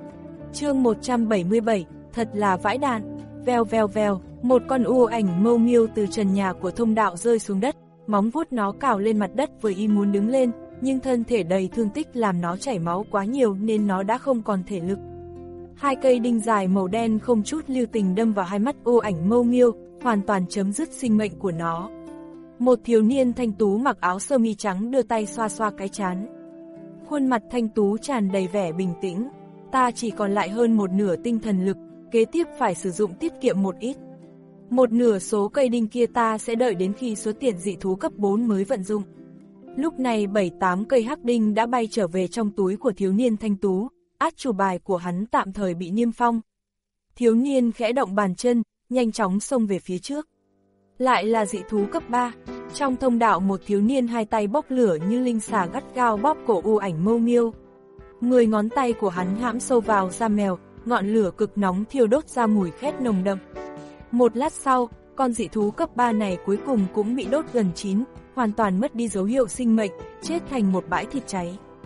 B: Chương một trăm bảy mươi bảy, thật là vãi đạn. Vèo vèo vèo, một con U Ảnh Mâu Miêu từ trần nhà của thông đạo rơi xuống đất, móng vuốt nó cào lên mặt đất với ý muốn đứng lên, nhưng thân thể đầy thương tích làm nó chảy máu quá nhiều nên nó đã không còn thể lực. Hai cây đinh dài màu đen không chút lưu tình đâm vào hai mắt U Ảnh Mâu Miêu, hoàn toàn chấm dứt sinh mệnh của nó. Một thiếu niên thanh tú mặc áo sơ mi trắng đưa tay xoa xoa cái trán. Khuôn mặt thanh tú tràn đầy vẻ bình tĩnh. Ta chỉ còn lại hơn một nửa tinh thần lực, kế tiếp phải sử dụng tiết kiệm một ít. Một nửa số cây đinh kia ta sẽ đợi đến khi số tiền dị thú cấp bốn mới vận dụng. Lúc này bảy tám cây hắc đinh đã bay trở về trong túi của thiếu niên thanh tú, át chủ bài của hắn tạm thời bị niêm phong. Thiếu niên khẽ động bàn chân, nhanh chóng xông về phía trước. Lại là dị thú cấp ba. Trong thông đạo một thiếu niên hai tay bốc lửa như linh xà gắt gao bóp cổ U Ảnh Mâu Miêu. Mười ngón tay của hắn hãm sâu vào da mèo, ngọn lửa cực nóng thiêu đốt ra mùi khét nồng đậm. Một lát sau, con dị thú cấp ba này cuối cùng cũng bị đốt gần chín, hoàn toàn mất đi dấu hiệu sinh mệnh, chết thành một bãi thịt cháy.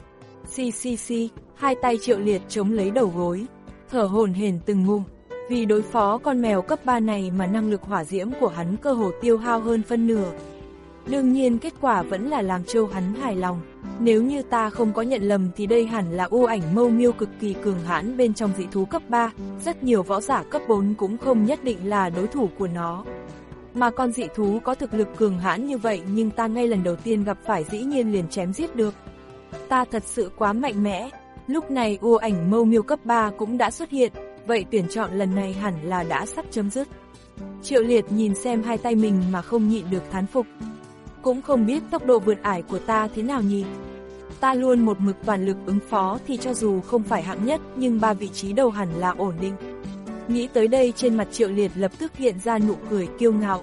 B: Xì xì xì, hai tay Triệu Liệt chống lấy đầu gối, thở hổn hển từng ngụm. Vì đối phó con mèo cấp ba này mà năng lực hỏa diễm của hắn cơ hồ tiêu hao hơn phân nửa. Đương nhiên kết quả vẫn là làm Châu hắn hài lòng. Nếu như ta không có nhận lầm thì đây hẳn là u ảnh mâu miêu cực kỳ cường hãn bên trong dị thú cấp ba, rất nhiều võ giả cấp bốn cũng không nhất định là đối thủ của nó. Mà con dị thú có thực lực cường hãn như vậy nhưng ta ngay lần đầu tiên gặp phải dĩ nhiên liền chém giết được. Ta thật sự quá mạnh mẽ. Lúc này u ảnh mâu miêu cấp ba cũng đã xuất hiện, vậy tuyển chọn lần này hẳn là đã sắp chấm dứt. Triệu Liệt nhìn xem hai tay mình mà không nhịn được thán phục. Cũng không biết tốc độ vượt ải của ta thế nào nhỉ? Ta luôn một mực toàn lực ứng phó thì cho dù không phải hạng nhất nhưng ba vị trí đầu hẳn là ổn định. Nghĩ tới đây trên mặt Triệu Liệt lập tức hiện ra nụ cười kiêu ngạo.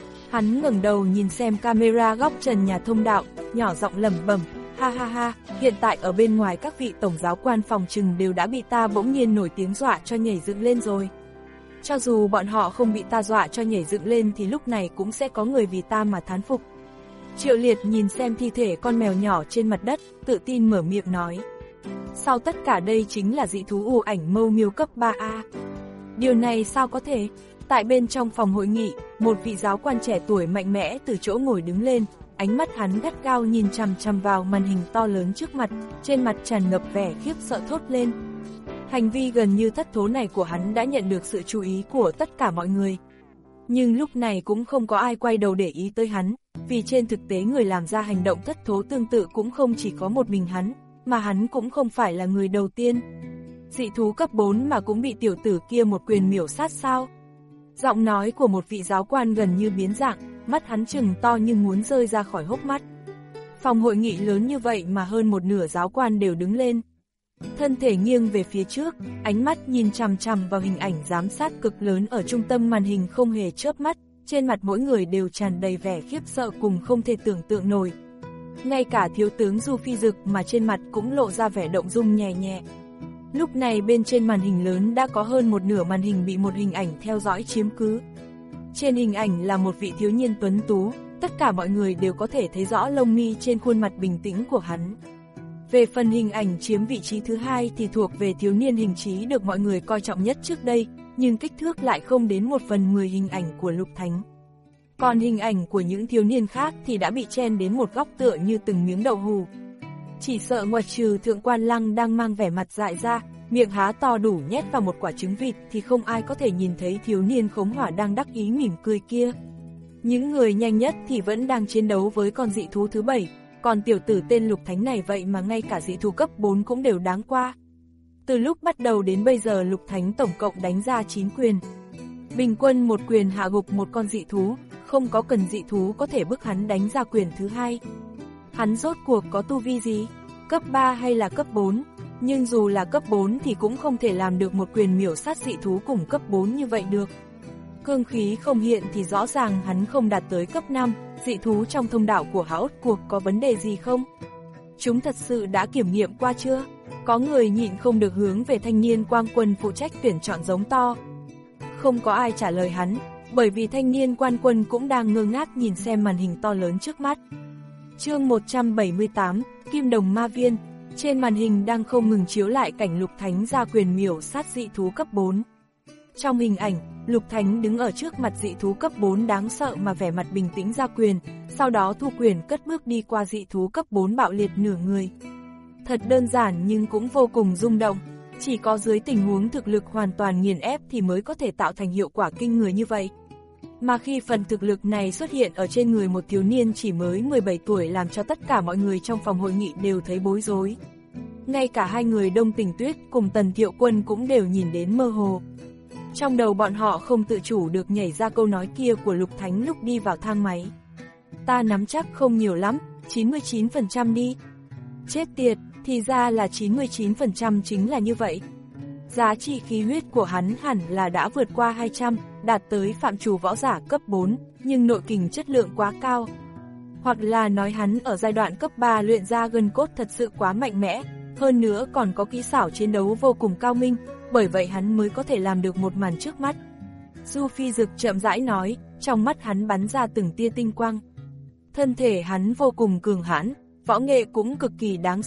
B: Hắn ngẩng đầu nhìn xem camera góc trần nhà thông đạo, nhỏ giọng lẩm bẩm, ha ha ha, hiện tại ở bên ngoài các vị tổng giáo quan phòng trừng đều đã bị ta bỗng nhiên nổi tiếng dọa cho nhảy dựng lên rồi. Cho dù bọn họ không bị ta dọa cho nhảy dựng lên thì lúc này cũng sẽ có người vì ta mà thán phục. Triệu Liệt nhìn xem thi thể con mèo nhỏ trên mặt đất, tự tin mở miệng nói. Sau tất cả đây chính là dị thú u ảnh mâu miêu cấp ba A. Điều này sao có thể? Tại bên trong phòng hội nghị, một vị giáo quan trẻ tuổi mạnh mẽ từ chỗ ngồi đứng lên, ánh mắt hắn gắt gao nhìn chằm chằm vào màn hình to lớn trước mặt, trên mặt tràn ngập vẻ khiếp sợ thốt lên. Hành vi gần như thất thố này của hắn đã nhận được sự chú ý của tất cả mọi người. Nhưng lúc này cũng không có ai quay đầu để ý tới hắn, vì trên thực tế người làm ra hành động thất thố tương tự cũng không chỉ có một mình hắn, mà hắn cũng không phải là người đầu tiên. Dị thú cấp bốn mà cũng bị tiểu tử kia một quyền miểu sát sao? Giọng nói của một vị giáo quan gần như biến dạng, mắt hắn trừng to nhưng muốn rơi ra khỏi hốc mắt. Phòng hội nghị lớn như vậy mà hơn một nửa giáo quan đều đứng lên. Thân thể nghiêng về phía trước, ánh mắt nhìn chằm chằm vào hình ảnh giám sát cực lớn ở trung tâm màn hình không hề chớp mắt, trên mặt mỗi người đều tràn đầy vẻ khiếp sợ cùng không thể tưởng tượng nổi. Ngay cả thiếu tướng Du Phi Dực mà trên mặt cũng lộ ra vẻ động dung nhẹ nhẹ. Lúc này bên trên màn hình lớn đã có hơn một nửa màn hình bị một hình ảnh theo dõi chiếm cứ. Trên hình ảnh là một vị thiếu niên tuấn tú, tất cả mọi người đều có thể thấy rõ lông mi trên khuôn mặt bình tĩnh của hắn. Về phần hình ảnh chiếm vị trí thứ hai thì thuộc về thiếu niên hình trí được mọi người coi trọng nhất trước đây, nhưng kích thước lại không đến một phần mười hình ảnh của Lục Thánh. Còn hình ảnh của những thiếu niên khác thì đã bị chen đến một góc tựa như từng miếng đậu hù. Chỉ sợ ngoại trừ Thượng Quan Lăng đang mang vẻ mặt dại ra, miệng há to đủ nhét vào một quả trứng vịt thì không ai có thể nhìn thấy thiếu niên Khống Hỏa đang đắc ý mỉm cười kia. Những người nhanh nhất thì vẫn đang chiến đấu với con dị thú thứ bảy, còn tiểu tử tên Lục Thánh này vậy mà ngay cả dị thú cấp bốn cũng đều đáng qua. Từ lúc bắt đầu đến bây giờ Lục Thánh tổng cộng đánh ra chín quyền. Bình quân một quyền hạ gục một con dị thú, không có cần dị thú có thể bức hắn đánh ra quyền thứ hai. Hắn rốt cuộc có tu vi gì? Cấp ba hay là cấp bốn? Nhưng dù là cấp bốn thì cũng không thể làm được một quyền miểu sát dị thú cùng cấp bốn như vậy được. Cương khí không hiện thì rõ ràng hắn không đạt tới cấp năm, dị thú trong thông đạo của hắn rốt cuộc có vấn đề gì không? Chúng thật sự đã kiểm nghiệm qua chưa? Có người nhịn không được hướng về thanh niên Quang Quân phụ trách tuyển chọn giống to. Không có ai trả lời hắn, bởi vì thanh niên Quan Quân cũng đang ngơ ngác nhìn xem màn hình to lớn trước mắt. Chương một trăm bảy mươi tám, Kim Đồng Ma Viên. Trên màn hình đang không ngừng chiếu lại cảnh Lục Thánh ra quyền miểu sát dị thú cấp bốn. Trong hình ảnh, Lục Thánh đứng ở trước mặt dị thú cấp bốn đáng sợ mà vẻ mặt bình tĩnh ra quyền, sau đó thu quyền cất bước đi qua dị thú cấp bốn bạo liệt nửa người. Thật đơn giản nhưng cũng vô cùng rung động, chỉ có dưới tình huống thực lực hoàn toàn nghiền ép thì mới có thể tạo thành hiệu quả kinh người như vậy. Mà khi phần thực lực này xuất hiện ở trên người một thiếu niên chỉ mới mười bảy tuổi làm cho tất cả mọi người trong phòng hội nghị đều thấy bối rối. Ngay cả hai người Đông Tình Tuyết cùng Tần Thiệu Quân cũng đều nhìn đến mơ hồ. Trong đầu bọn họ không tự chủ được nhảy ra câu nói kia của Lục Thánh lúc đi vào thang máy. Ta nắm chắc không nhiều lắm, chín mươi chín phần trăm đi. Chết tiệt, thì ra là chín mươi chín phần trăm chính là như vậy. Giá trị khí huyết của hắn hẳn là đã vượt qua hai trăm, đạt tới phạm trù võ giả cấp bốn, nhưng nội kình chất lượng quá cao. Hoặc là nói hắn ở giai đoạn cấp ba luyện ra gân cốt thật sự quá mạnh mẽ, hơn nữa còn có kỹ xảo chiến đấu vô cùng cao minh, bởi vậy hắn mới có thể làm được một màn trước mắt. Du Phi Dực chậm rãi nói, trong mắt hắn bắn ra từng tia tinh quang. Thân thể hắn vô cùng cường hãn, võ nghệ cũng cực kỳ đáng sợ,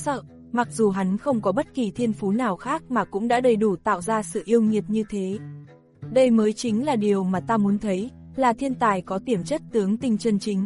B: mặc dù hắn không có bất kỳ thiên phú nào khác mà cũng đã đầy đủ tạo ra sự yêu nghiệt như thế. Đây mới chính là điều mà ta muốn thấy, là thiên tài có tiềm chất tướng tinh chân chính.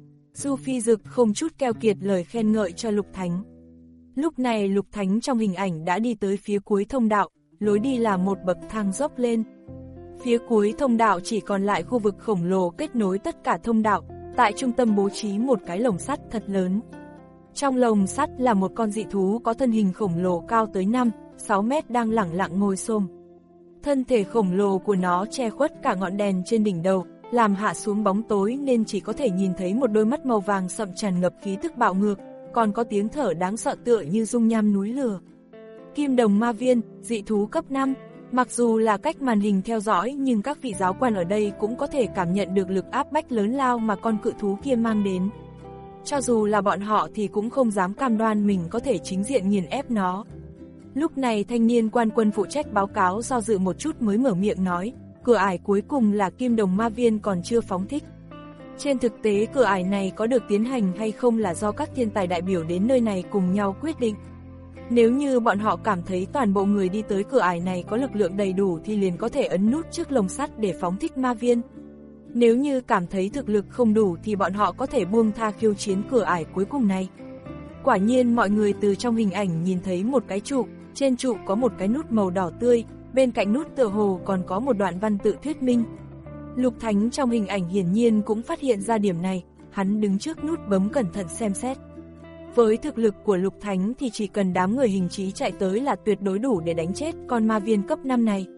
B: Du Phi Dực không chút keo kiệt lời khen ngợi cho Lục Thánh. Lúc này Lục Thánh trong hình ảnh đã đi tới phía cuối thông đạo, lối đi là một bậc thang dốc lên. Phía cuối thông đạo chỉ còn lại khu vực khổng lồ kết nối tất cả thông đạo, tại trung tâm bố trí một cái lồng sắt thật lớn. Trong lồng sắt là một con dị thú có thân hình khổng lồ cao tới năm, sáu mét đang lẳng lặng ngồi xổm. Thân thể khổng lồ của nó che khuất cả ngọn đèn trên đỉnh đầu, làm hạ xuống bóng tối nên chỉ có thể nhìn thấy một đôi mắt màu vàng sậm tràn ngập khí tức bạo ngược, còn có tiếng thở đáng sợ tựa như dung nham núi lửa. Kim đồng ma viên, dị thú cấp năm. Mặc dù là cách màn hình theo dõi nhưng các vị giáo quan ở đây cũng có thể cảm nhận được lực áp bách lớn lao mà con cự thú kia mang đến. Cho dù là bọn họ thì cũng không dám cam đoan mình có thể chính diện nghiền ép nó. Lúc này thanh niên quan quân phụ trách báo cáo do dự một chút mới mở miệng nói, cửa ải cuối cùng là kim đồng ma viên còn chưa phóng thích. Trên thực tế cửa ải này có được tiến hành hay không là do các thiên tài đại biểu đến nơi này cùng nhau quyết định. Nếu như bọn họ cảm thấy toàn bộ người đi tới cửa ải này có lực lượng đầy đủ thì liền có thể ấn nút trước lồng sắt để phóng thích ma viên. Nếu như cảm thấy thực lực không đủ thì bọn họ có thể buông tha khiêu chiến cửa ải cuối cùng này. Quả nhiên mọi người từ trong hình ảnh nhìn thấy một cái trụ, trên trụ có một cái nút màu đỏ tươi, bên cạnh nút tựa hồ còn có một đoạn văn tự thuyết minh. Lục Thánh trong hình ảnh hiển nhiên cũng phát hiện ra điểm này, hắn đứng trước nút bấm cẩn thận xem xét. Với thực lực của Lục Thánh thì chỉ cần đám người hình trí chạy tới là tuyệt đối đủ để đánh chết con ma viên cấp năm này.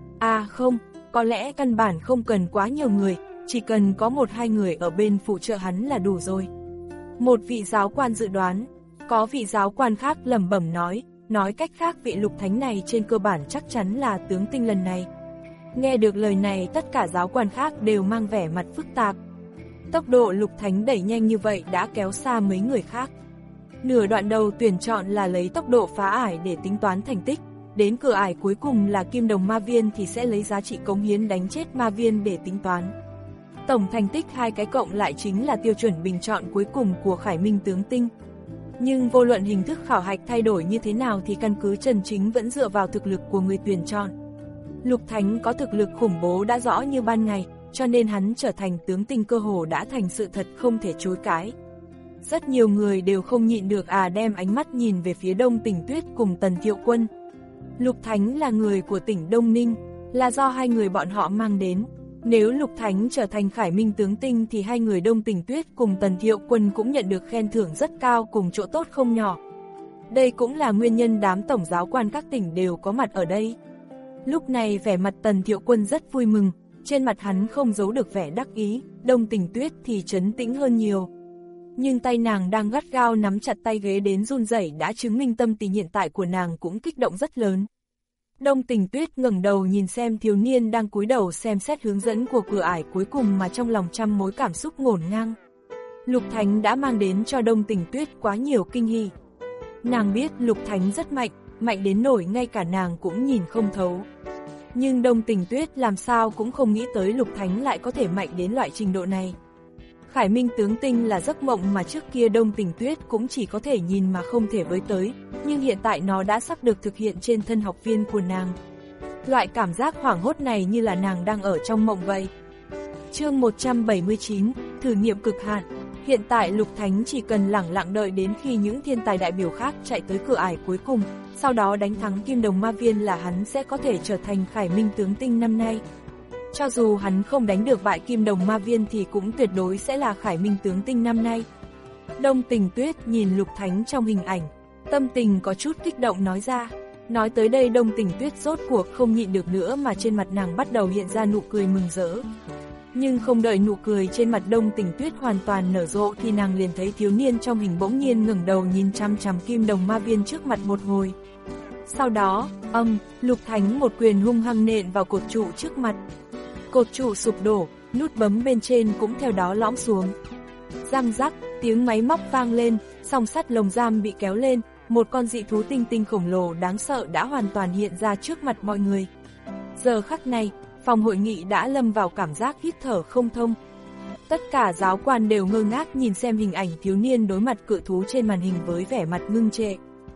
B: À không, có lẽ căn bản không cần quá nhiều người, chỉ cần có một hai người ở bên phụ trợ hắn là đủ rồi. Một vị giáo quan dự đoán, có vị giáo quan khác lẩm bẩm nói, nói cách khác vị Lục Thánh này trên cơ bản chắc chắn là tướng tinh lần này. Nghe được lời này tất cả giáo quan khác đều mang vẻ mặt phức tạp. Tốc độ Lục Thánh đẩy nhanh như vậy đã kéo xa mấy người khác. Nửa đoạn đầu tuyển chọn là lấy tốc độ phá ải để tính toán thành tích, đến cửa ải cuối cùng là kim đồng ma viên thì sẽ lấy giá trị cống hiến đánh chết ma viên để tính toán. Tổng thành tích hai cái cộng lại chính là tiêu chuẩn bình chọn cuối cùng của Khải Minh tướng tinh. Nhưng vô luận hình thức khảo hạch thay đổi như thế nào thì căn cứ chân chính vẫn dựa vào thực lực của người tuyển chọn. Lục Thánh có thực lực khủng bố đã rõ như ban ngày, cho nên hắn trở thành tướng tinh cơ hồ đã thành sự thật không thể chối cãi. Rất nhiều người đều không nhịn được à đem ánh mắt nhìn về phía Đông Tỉnh Tuyết cùng Tần Thiệu Quân. Lục Thánh là người của tỉnh Đông Ninh, là do hai người bọn họ mang đến. Nếu Lục Thánh trở thành Khải Minh tướng tinh thì hai người Đông Tỉnh Tuyết cùng Tần Thiệu Quân cũng nhận được khen thưởng rất cao cùng chỗ tốt không nhỏ. Đây cũng là nguyên nhân đám tổng giáo quan các tỉnh đều có mặt ở đây. Lúc này vẻ mặt Tần Thiệu Quân rất vui mừng, trên mặt hắn không giấu được vẻ đắc ý, Đông Tỉnh Tuyết thì trấn tĩnh hơn nhiều. Nhưng tay nàng đang gắt gao nắm chặt tay ghế đến run rẩy đã chứng minh tâm tình hiện tại của nàng cũng kích động rất lớn. Đông Tỉnh Tuyết ngẩng đầu nhìn xem thiếu niên đang cúi đầu xem xét hướng dẫn của cửa ải cuối cùng mà trong lòng trăm mối cảm xúc ngổn ngang. Lục Thánh đã mang đến cho Đông Tỉnh Tuyết quá nhiều kinh hỉ. Nàng biết Lục Thánh rất mạnh, mạnh đến nỗi ngay cả nàng cũng nhìn không thấu. Nhưng Đông Tỉnh Tuyết làm sao cũng không nghĩ tới Lục Thánh lại có thể mạnh đến loại trình độ này. Khải Minh tướng tinh là giấc mộng mà trước kia Đông Tỉnh Tuyết cũng chỉ có thể nhìn mà không thể với tới, nhưng hiện tại nó đã sắp được thực hiện trên thân học viên của nàng. Loại cảm giác hoảng hốt này như là nàng đang ở trong mộng vậy. Chương một trăm bảy mươi chín, thử nghiệm cực hạn. Hiện tại Lục Thánh chỉ cần lẳng lặng đợi đến khi những thiên tài đại biểu khác chạy tới cửa ải cuối cùng, sau đó đánh thắng Kim Đồng Ma Viên là hắn sẽ có thể trở thành Khải Minh tướng tinh năm nay. Cho dù hắn không đánh được bại Kim Đồng Ma Viên thì cũng tuyệt đối sẽ là Khải Minh tướng tinh năm nay. Đông Tỉnh Tuyết nhìn Lục Thánh trong hình ảnh, tâm tình có chút kích động nói ra. Nói tới đây Đông Tỉnh Tuyết rốt cuộc không nhịn được nữa mà trên mặt nàng bắt đầu hiện ra nụ cười mừng rỡ. Nhưng không đợi nụ cười trên mặt Đông Tỉnh Tuyết hoàn toàn nở rộ thì nàng liền thấy thiếu niên trong hình bỗng nhiên ngẩng đầu nhìn chăm chăm Kim Đồng Ma Viên trước mặt một hồi. Sau đó, âm, Lục Thánh một quyền hung hăng nện vào cột trụ trước mặt. Cột trụ sụp đổ, nút bấm bên trên cũng theo đó lõm xuống. Răng rắc, tiếng máy móc vang lên, song sắt lồng giam bị kéo lên, một con dị thú tinh tinh khổng lồ đáng sợ đã hoàn toàn hiện ra trước mặt mọi người. Giờ khắc này, phòng hội nghị đã lâm vào cảm giác hít thở không thông. Tất cả giáo quan đều ngơ ngác nhìn xem hình ảnh thiếu niên đối mặt cự thú trên màn hình với vẻ mặt ngưng trệ.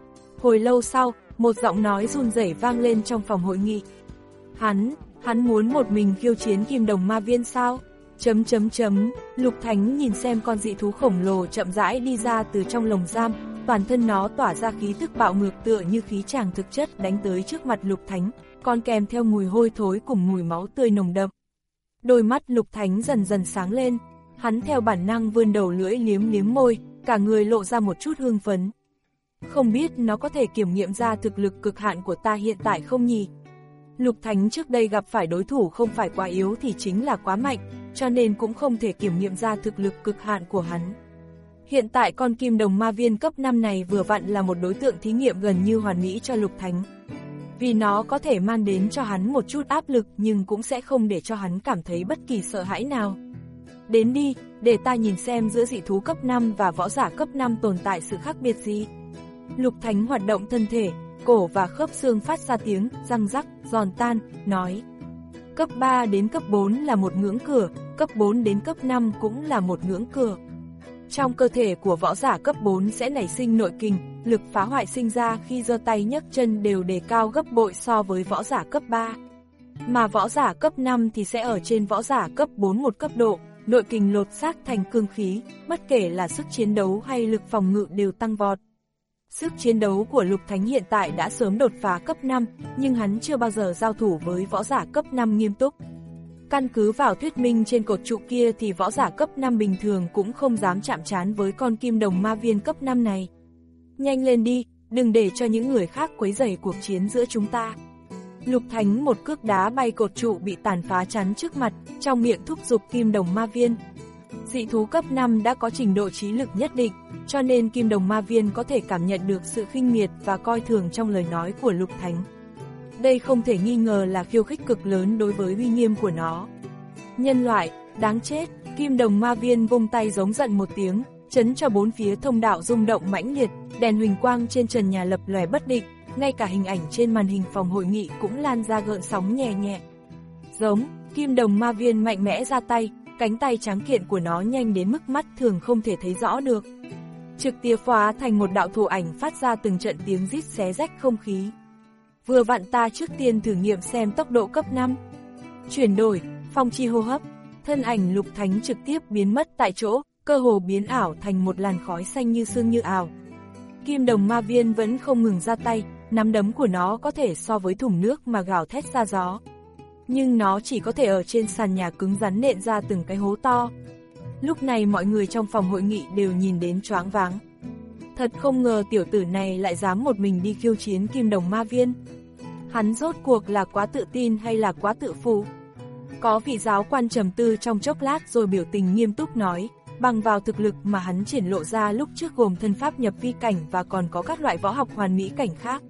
B: Hồi lâu sau, một giọng nói run rẩy vang lên trong phòng hội nghị. Hắn, hắn muốn một mình khiêu chiến Kim Đồng Ma Viên sao? Chấm chấm chấm, Lục Thánh nhìn xem con dị thú khổng lồ chậm rãi đi ra từ trong lồng giam, toàn thân nó tỏa ra khí tức bạo ngược tựa như khí tràng thực chất đánh tới trước mặt Lục Thánh, còn kèm theo mùi hôi thối cùng mùi máu tươi nồng đậm. Đôi mắt Lục Thánh dần dần sáng lên, hắn theo bản năng vươn đầu lưỡi liếm liếm môi, cả người lộ ra một chút hương phấn. Không biết nó có thể kiểm nghiệm ra thực lực cực hạn của ta hiện tại không nhỉ? Lục Thánh trước đây gặp phải đối thủ không phải quá yếu thì chính là quá mạnh, cho nên cũng không thể kiểm nghiệm ra thực lực cực hạn của hắn. Hiện tại con Kim Đồng Ma Viên cấp năm này vừa vặn là một đối tượng thí nghiệm gần như hoàn mỹ cho Lục Thánh. Vì nó có thể mang đến cho hắn một chút áp lực nhưng cũng sẽ không để cho hắn cảm thấy bất kỳ sợ hãi nào. Đến đi, để ta nhìn xem giữa dị thú cấp năm và võ giả cấp năm tồn tại sự khác biệt gì. Lục Thánh hoạt động thân thể, cổ và khớp xương phát ra tiếng răng rắc, giòn tan, nói. Cấp ba đến cấp bốn là một ngưỡng cửa, cấp bốn đến cấp năm cũng là một ngưỡng cửa. Trong cơ thể của võ giả cấp bốn sẽ nảy sinh nội kình, lực phá hoại sinh ra khi giơ tay nhấc chân đều đề cao gấp bội so với võ giả cấp ba. Mà võ giả cấp năm thì sẽ ở trên võ giả cấp bốn một cấp độ, nội kình lột xác thành cương khí, bất kể là sức chiến đấu hay lực phòng ngự đều tăng vọt. Sức chiến đấu của Lục Thánh hiện tại đã sớm đột phá cấp năm, nhưng hắn chưa bao giờ giao thủ với võ giả cấp năm nghiêm túc. Căn cứ vào thuyết minh trên cột trụ kia thì võ giả cấp năm bình thường cũng không dám chạm trán với con Kim Đồng Ma Viên cấp năm này. Nhanh lên đi, đừng để cho những người khác quấy rầy cuộc chiến giữa chúng ta. Lục Thánh một cước đá bay cột trụ bị tàn phá chắn trước mặt, trong miệng thúc giục Kim Đồng Ma Viên. Dị thú cấp năm đã có trình độ trí lực nhất định, cho nên Kim Đồng Ma Viên có thể cảm nhận được sự khinh miệt và coi thường trong lời nói của Lục Thánh. Đây không thể nghi ngờ là khiêu khích cực lớn đối với uy nghiêm của nó. Nhân loại, đáng chết, Kim Đồng Ma Viên vung tay giống giận một tiếng, chấn cho bốn phía thông đạo rung động mãnh liệt, đèn huỳnh quang trên trần nhà lập lòe bất định, ngay cả hình ảnh trên màn hình phòng hội nghị cũng lan ra gợn sóng nhẹ nhẹ. Giống, Kim Đồng Ma Viên mạnh mẽ ra tay, cánh tay trắng kiện của nó nhanh đến mức mắt thường không thể thấy rõ được. Trực tiếp hóa thành một đạo thủ ảnh phát ra từng trận tiếng rít xé rách không khí. Vừa vặn ta trước tiên thử nghiệm xem tốc độ cấp năm. Chuyển đổi, phong chi hô hấp, thân ảnh Lục Thánh trực tiếp biến mất tại chỗ, cơ hồ biến ảo thành một làn khói xanh như sương như ảo. Kim Đồng Ma Viên vẫn không ngừng ra tay, nắm đấm của nó có thể so với thùng nước mà gào thét ra gió. Nhưng nó chỉ có thể ở trên sàn nhà cứng rắn nện ra từng cái hố to. Lúc này mọi người trong phòng hội nghị đều nhìn đến choáng váng. Thật không ngờ tiểu tử này lại dám một mình đi khiêu chiến Kim Đồng Ma Viên. Hắn rốt cuộc là quá tự tin hay là quá tự phụ? Có vị giáo quan trầm tư trong chốc lát rồi biểu tình nghiêm túc nói, bằng vào thực lực mà hắn triển lộ ra lúc trước gồm thân pháp nhập vi cảnh và còn có các loại võ học hoàn mỹ cảnh khác,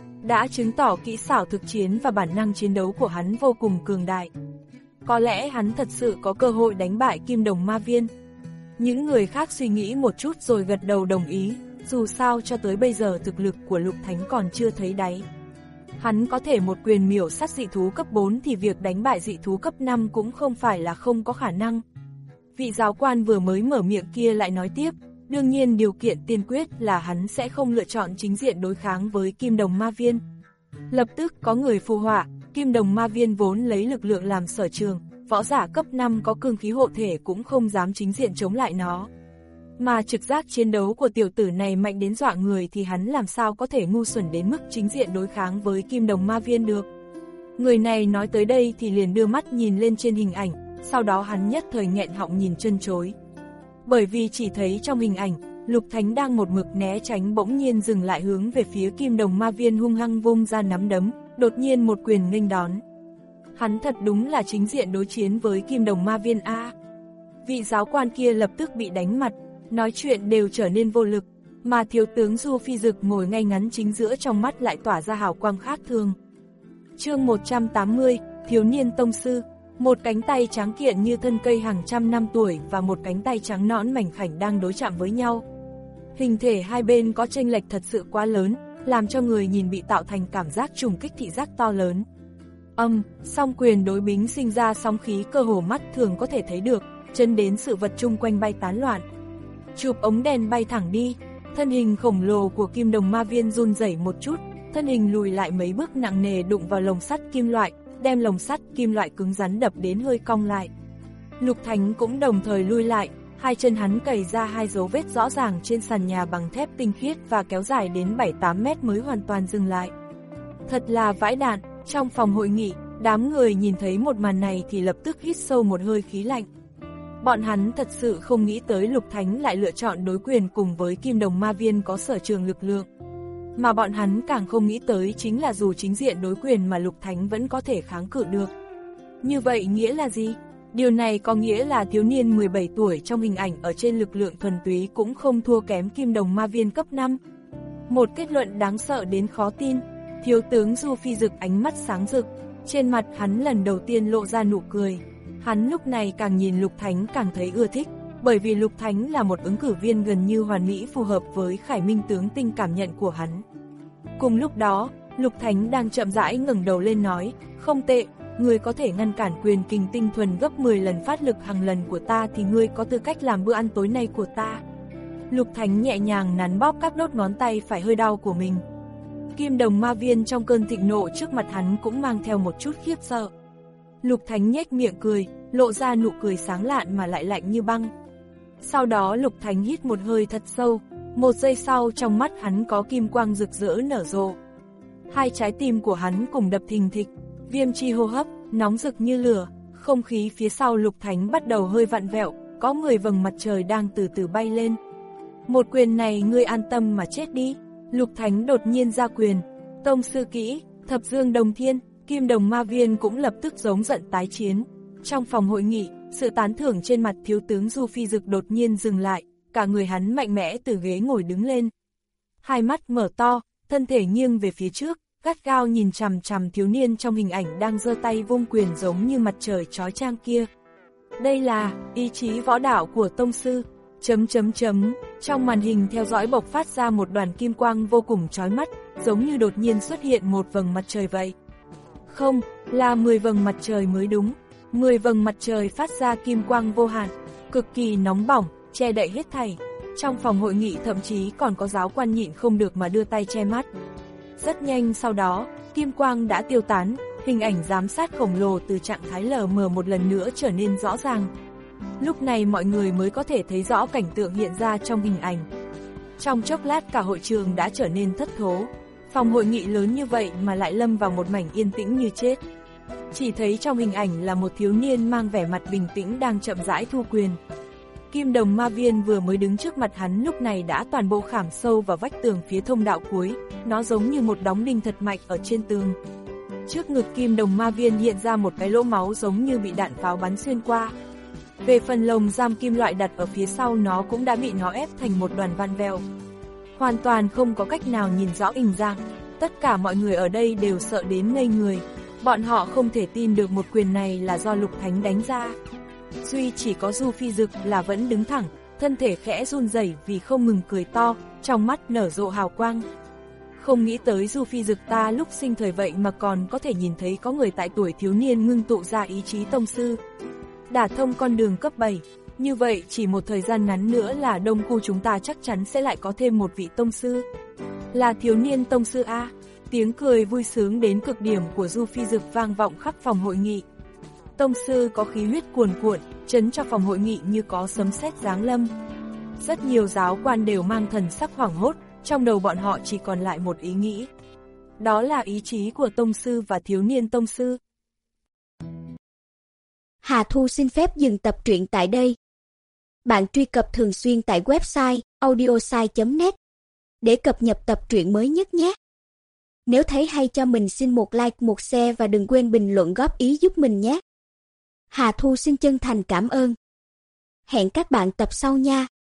B: đã chứng tỏ kỹ xảo thực chiến và bản năng chiến đấu của hắn vô cùng cường đại. Có lẽ hắn thật sự có cơ hội đánh bại Kim Đồng Ma Viên. Những người khác suy nghĩ một chút rồi gật đầu đồng ý, dù sao cho tới bây giờ thực lực của Lục Thánh còn chưa thấy đáy. Hắn có thể một quyền miểu sát dị thú cấp bốn thì việc đánh bại dị thú cấp năm cũng không phải là không có khả năng. Vị giáo quan vừa mới mở miệng kia lại nói tiếp, đương nhiên điều kiện tiên quyết là hắn sẽ không lựa chọn chính diện đối kháng với Kim Đồng Ma Viên. Lập tức có người phù họa, Kim Đồng Ma Viên vốn lấy lực lượng làm sở trường, võ giả cấp năm có cương khí hộ thể cũng không dám chính diện chống lại nó. Mà trực giác chiến đấu của tiểu tử này mạnh đến dọa người thì hắn làm sao có thể ngu xuẩn đến mức chính diện đối kháng với Kim Đồng Ma Viên được. Người này nói tới đây thì liền đưa mắt nhìn lên trên hình ảnh, sau đó hắn nhất thời nghẹn họng nhìn chân chối. Bởi vì chỉ thấy trong hình ảnh, Lục Thánh đang một mực né tránh bỗng nhiên dừng lại hướng về phía Kim Đồng Ma Viên hung hăng vung ra nắm đấm, đột nhiên một quyền nghênh đón. Hắn thật đúng là chính diện đối chiến với Kim Đồng Ma Viên A. Vị giáo quan kia lập tức bị đánh mặt, nói chuyện đều trở nên vô lực, mà thiếu tướng Du Phi Dực ngồi ngay ngắn chính giữa trong mắt lại tỏa ra hào quang khác thường. Chương một trăm tám mươi, Thiếu niên tông sư. Một cánh tay trắng kiện như thân cây hàng trăm năm tuổi và một cánh tay trắng nõn mảnh khảnh đang đối chạm với nhau. Hình thể hai bên có chênh lệch thật sự quá lớn, làm cho người nhìn bị tạo thành cảm giác trùng kích thị giác to lớn. Âm, song quyền đối bính sinh ra sóng khí cơ hồ mắt thường có thể thấy được, chân đến sự vật chung quanh bay tán loạn. Chụp ống đèn bay thẳng đi, Thân hình khổng lồ của kim đồng ma viên run rẩy một chút, thân hình lùi lại mấy bước nặng nề đụng vào lồng sắt kim loại, đem lồng sắt kim loại cứng rắn đập đến hơi cong lại. Lục Thánh cũng đồng thời lui lại, hai chân hắn cày ra hai dấu vết rõ ràng trên sàn nhà bằng thép tinh khiết và kéo dài đến bảy tám mét mới hoàn toàn dừng lại. Thật là vãi đạn, trong phòng hội nghị, đám người nhìn thấy một màn này thì lập tức hít sâu một hơi khí lạnh. Bọn hắn thật sự không nghĩ tới Lục Thánh lại lựa chọn đối quyền cùng với kim đồng ma viên có sở trường lực lượng. Mà bọn hắn càng không nghĩ tới chính là dù chính diện đối quyền mà Lục Thánh vẫn có thể kháng cự được. Như vậy nghĩa là gì? Điều này có nghĩa là thiếu niên mười bảy tuổi trong hình ảnh ở trên lực lượng thuần túy cũng không thua kém kim đồng ma viên cấp năm. Một kết luận đáng sợ đến khó tin. Thiếu tướng Du Phi Dực ánh mắt sáng rực, trên mặt hắn lần đầu tiên lộ ra nụ cười. Hắn lúc này càng nhìn Lục Thánh càng thấy ưa thích, bởi vì Lục Thánh là một ứng cử viên gần như hoàn mỹ phù hợp với Khải Minh tướng tinh cảm nhận của hắn. Cùng lúc đó, Lục Thánh đang chậm rãi ngẩng đầu lên nói, không tệ, ngươi có thể ngăn cản quyền kình tinh thuần gấp mười lần phát lực hàng lần của ta thì ngươi có tư cách làm bữa ăn tối nay của ta. Lục Thánh nhẹ nhàng nắn bóp các đốt ngón tay phải hơi đau của mình. Kim đồng ma viên trong cơn thịnh nộ trước mặt hắn cũng mang theo một chút khiếp sợ. Lục Thánh nhếch miệng cười, lộ ra nụ cười sáng lạn mà lại lạnh như băng. Sau đó Lục Thánh hít một hơi thật sâu, một giây sau trong mắt hắn có kim quang rực rỡ nở rộ. Hai trái tim của hắn cùng đập thình thịch, viêm chi hô hấp, nóng rực như lửa, không khí phía sau Lục Thánh bắt đầu hơi vặn vẹo, có mười vầng mặt trời đang từ từ bay lên. Một quyền này ngươi an tâm mà chết đi. Lục Thánh đột nhiên ra quyền, tông sư kỹ, thập dương đồng thiên, kim đồng ma viên cũng lập tức giống giận tái chiến. Trong phòng hội nghị, sự tán thưởng trên mặt thiếu tướng Du Phi Dực đột nhiên dừng lại, cả người hắn mạnh mẽ từ ghế ngồi đứng lên. Hai mắt mở to, thân thể nghiêng về phía trước, gắt gao nhìn chằm chằm thiếu niên trong hình ảnh đang giơ tay vung quyền giống như mặt trời chói chang kia. Đây là ý chí võ đạo của tông sư. Chấm chấm chấm, trong màn hình theo dõi bộc phát ra một đoàn kim quang vô cùng chói mắt, giống như đột nhiên xuất hiện một vầng mặt trời vậy. Không, là mười vầng mặt trời mới đúng. mười vầng mặt trời phát ra kim quang vô hạn, cực kỳ nóng bỏng, che đậy hết thảy. Trong phòng hội nghị thậm chí còn có giáo quan nhịn không được mà đưa tay che mắt. Rất nhanh sau đó, kim quang đã tiêu tán, hình ảnh giám sát khổng lồ từ trạng thái lờ mờ một lần nữa trở nên rõ ràng. Lúc này mọi người mới có thể thấy rõ cảnh tượng hiện ra trong hình ảnh. Trong chốc lát cả hội trường đã trở nên thất thố. Phòng hội nghị lớn như vậy mà lại lâm vào một mảnh yên tĩnh như chết. Chỉ thấy trong hình ảnh là một thiếu niên mang vẻ mặt bình tĩnh đang chậm rãi thu quyền. Kim đồng ma viên vừa mới đứng trước mặt hắn lúc này đã toàn bộ khảm sâu vào vách tường phía thông đạo cuối, nó giống như một đóng đinh thật mạnh ở trên tường. Trước ngực kim đồng ma viên hiện ra một cái lỗ máu giống như bị đạn pháo bắn xuyên qua. Về phần lồng giam kim loại đặt ở phía sau nó cũng đã bị nó ép thành một đoàn van vẹo. Hoàn toàn không có cách nào nhìn rõ hình dạng, tất cả mọi người ở đây đều sợ đến ngây người. Bọn họ không thể tin được một quyền này là do Lục Thánh đánh ra. Duy chỉ có Du Phi Dực là vẫn đứng thẳng, thân thể khẽ run rẩy vì không ngừng cười to, trong mắt nở rộ hào quang. Không nghĩ tới Du Phi Dực ta lúc sinh thời vậy mà còn có thể nhìn thấy có người tại tuổi thiếu niên ngưng tụ ra ý chí tông sư. Đả thông con đường cấp bảy, như vậy chỉ một thời gian ngắn nữa là Đông Khu chúng ta chắc chắn sẽ lại có thêm một vị tông sư. Là thiếu niên tông sư A. Tiếng cười vui sướng đến cực điểm của Du Phi Dực vang vọng khắp phòng hội nghị. Tông sư có khí huyết cuồn cuộn, chấn cho phòng hội nghị như có sấm sét giáng lâm. Rất nhiều giáo quan đều mang thần sắc hoảng hốt, trong đầu bọn họ chỉ còn lại một ý nghĩ. Đó là ý chí của tông sư và thiếu niên tông sư.
C: Hà Thu xin phép dừng tập truyện tại đây. Bạn truy cập thường xuyên tại website audiosai chấm net để cập nhật tập truyện mới nhất nhé. Nếu thấy hay cho mình xin một like, một share và đừng quên bình luận góp ý giúp mình nhé. Hà Thu xin chân thành cảm ơn. Hẹn các bạn tập sau nha.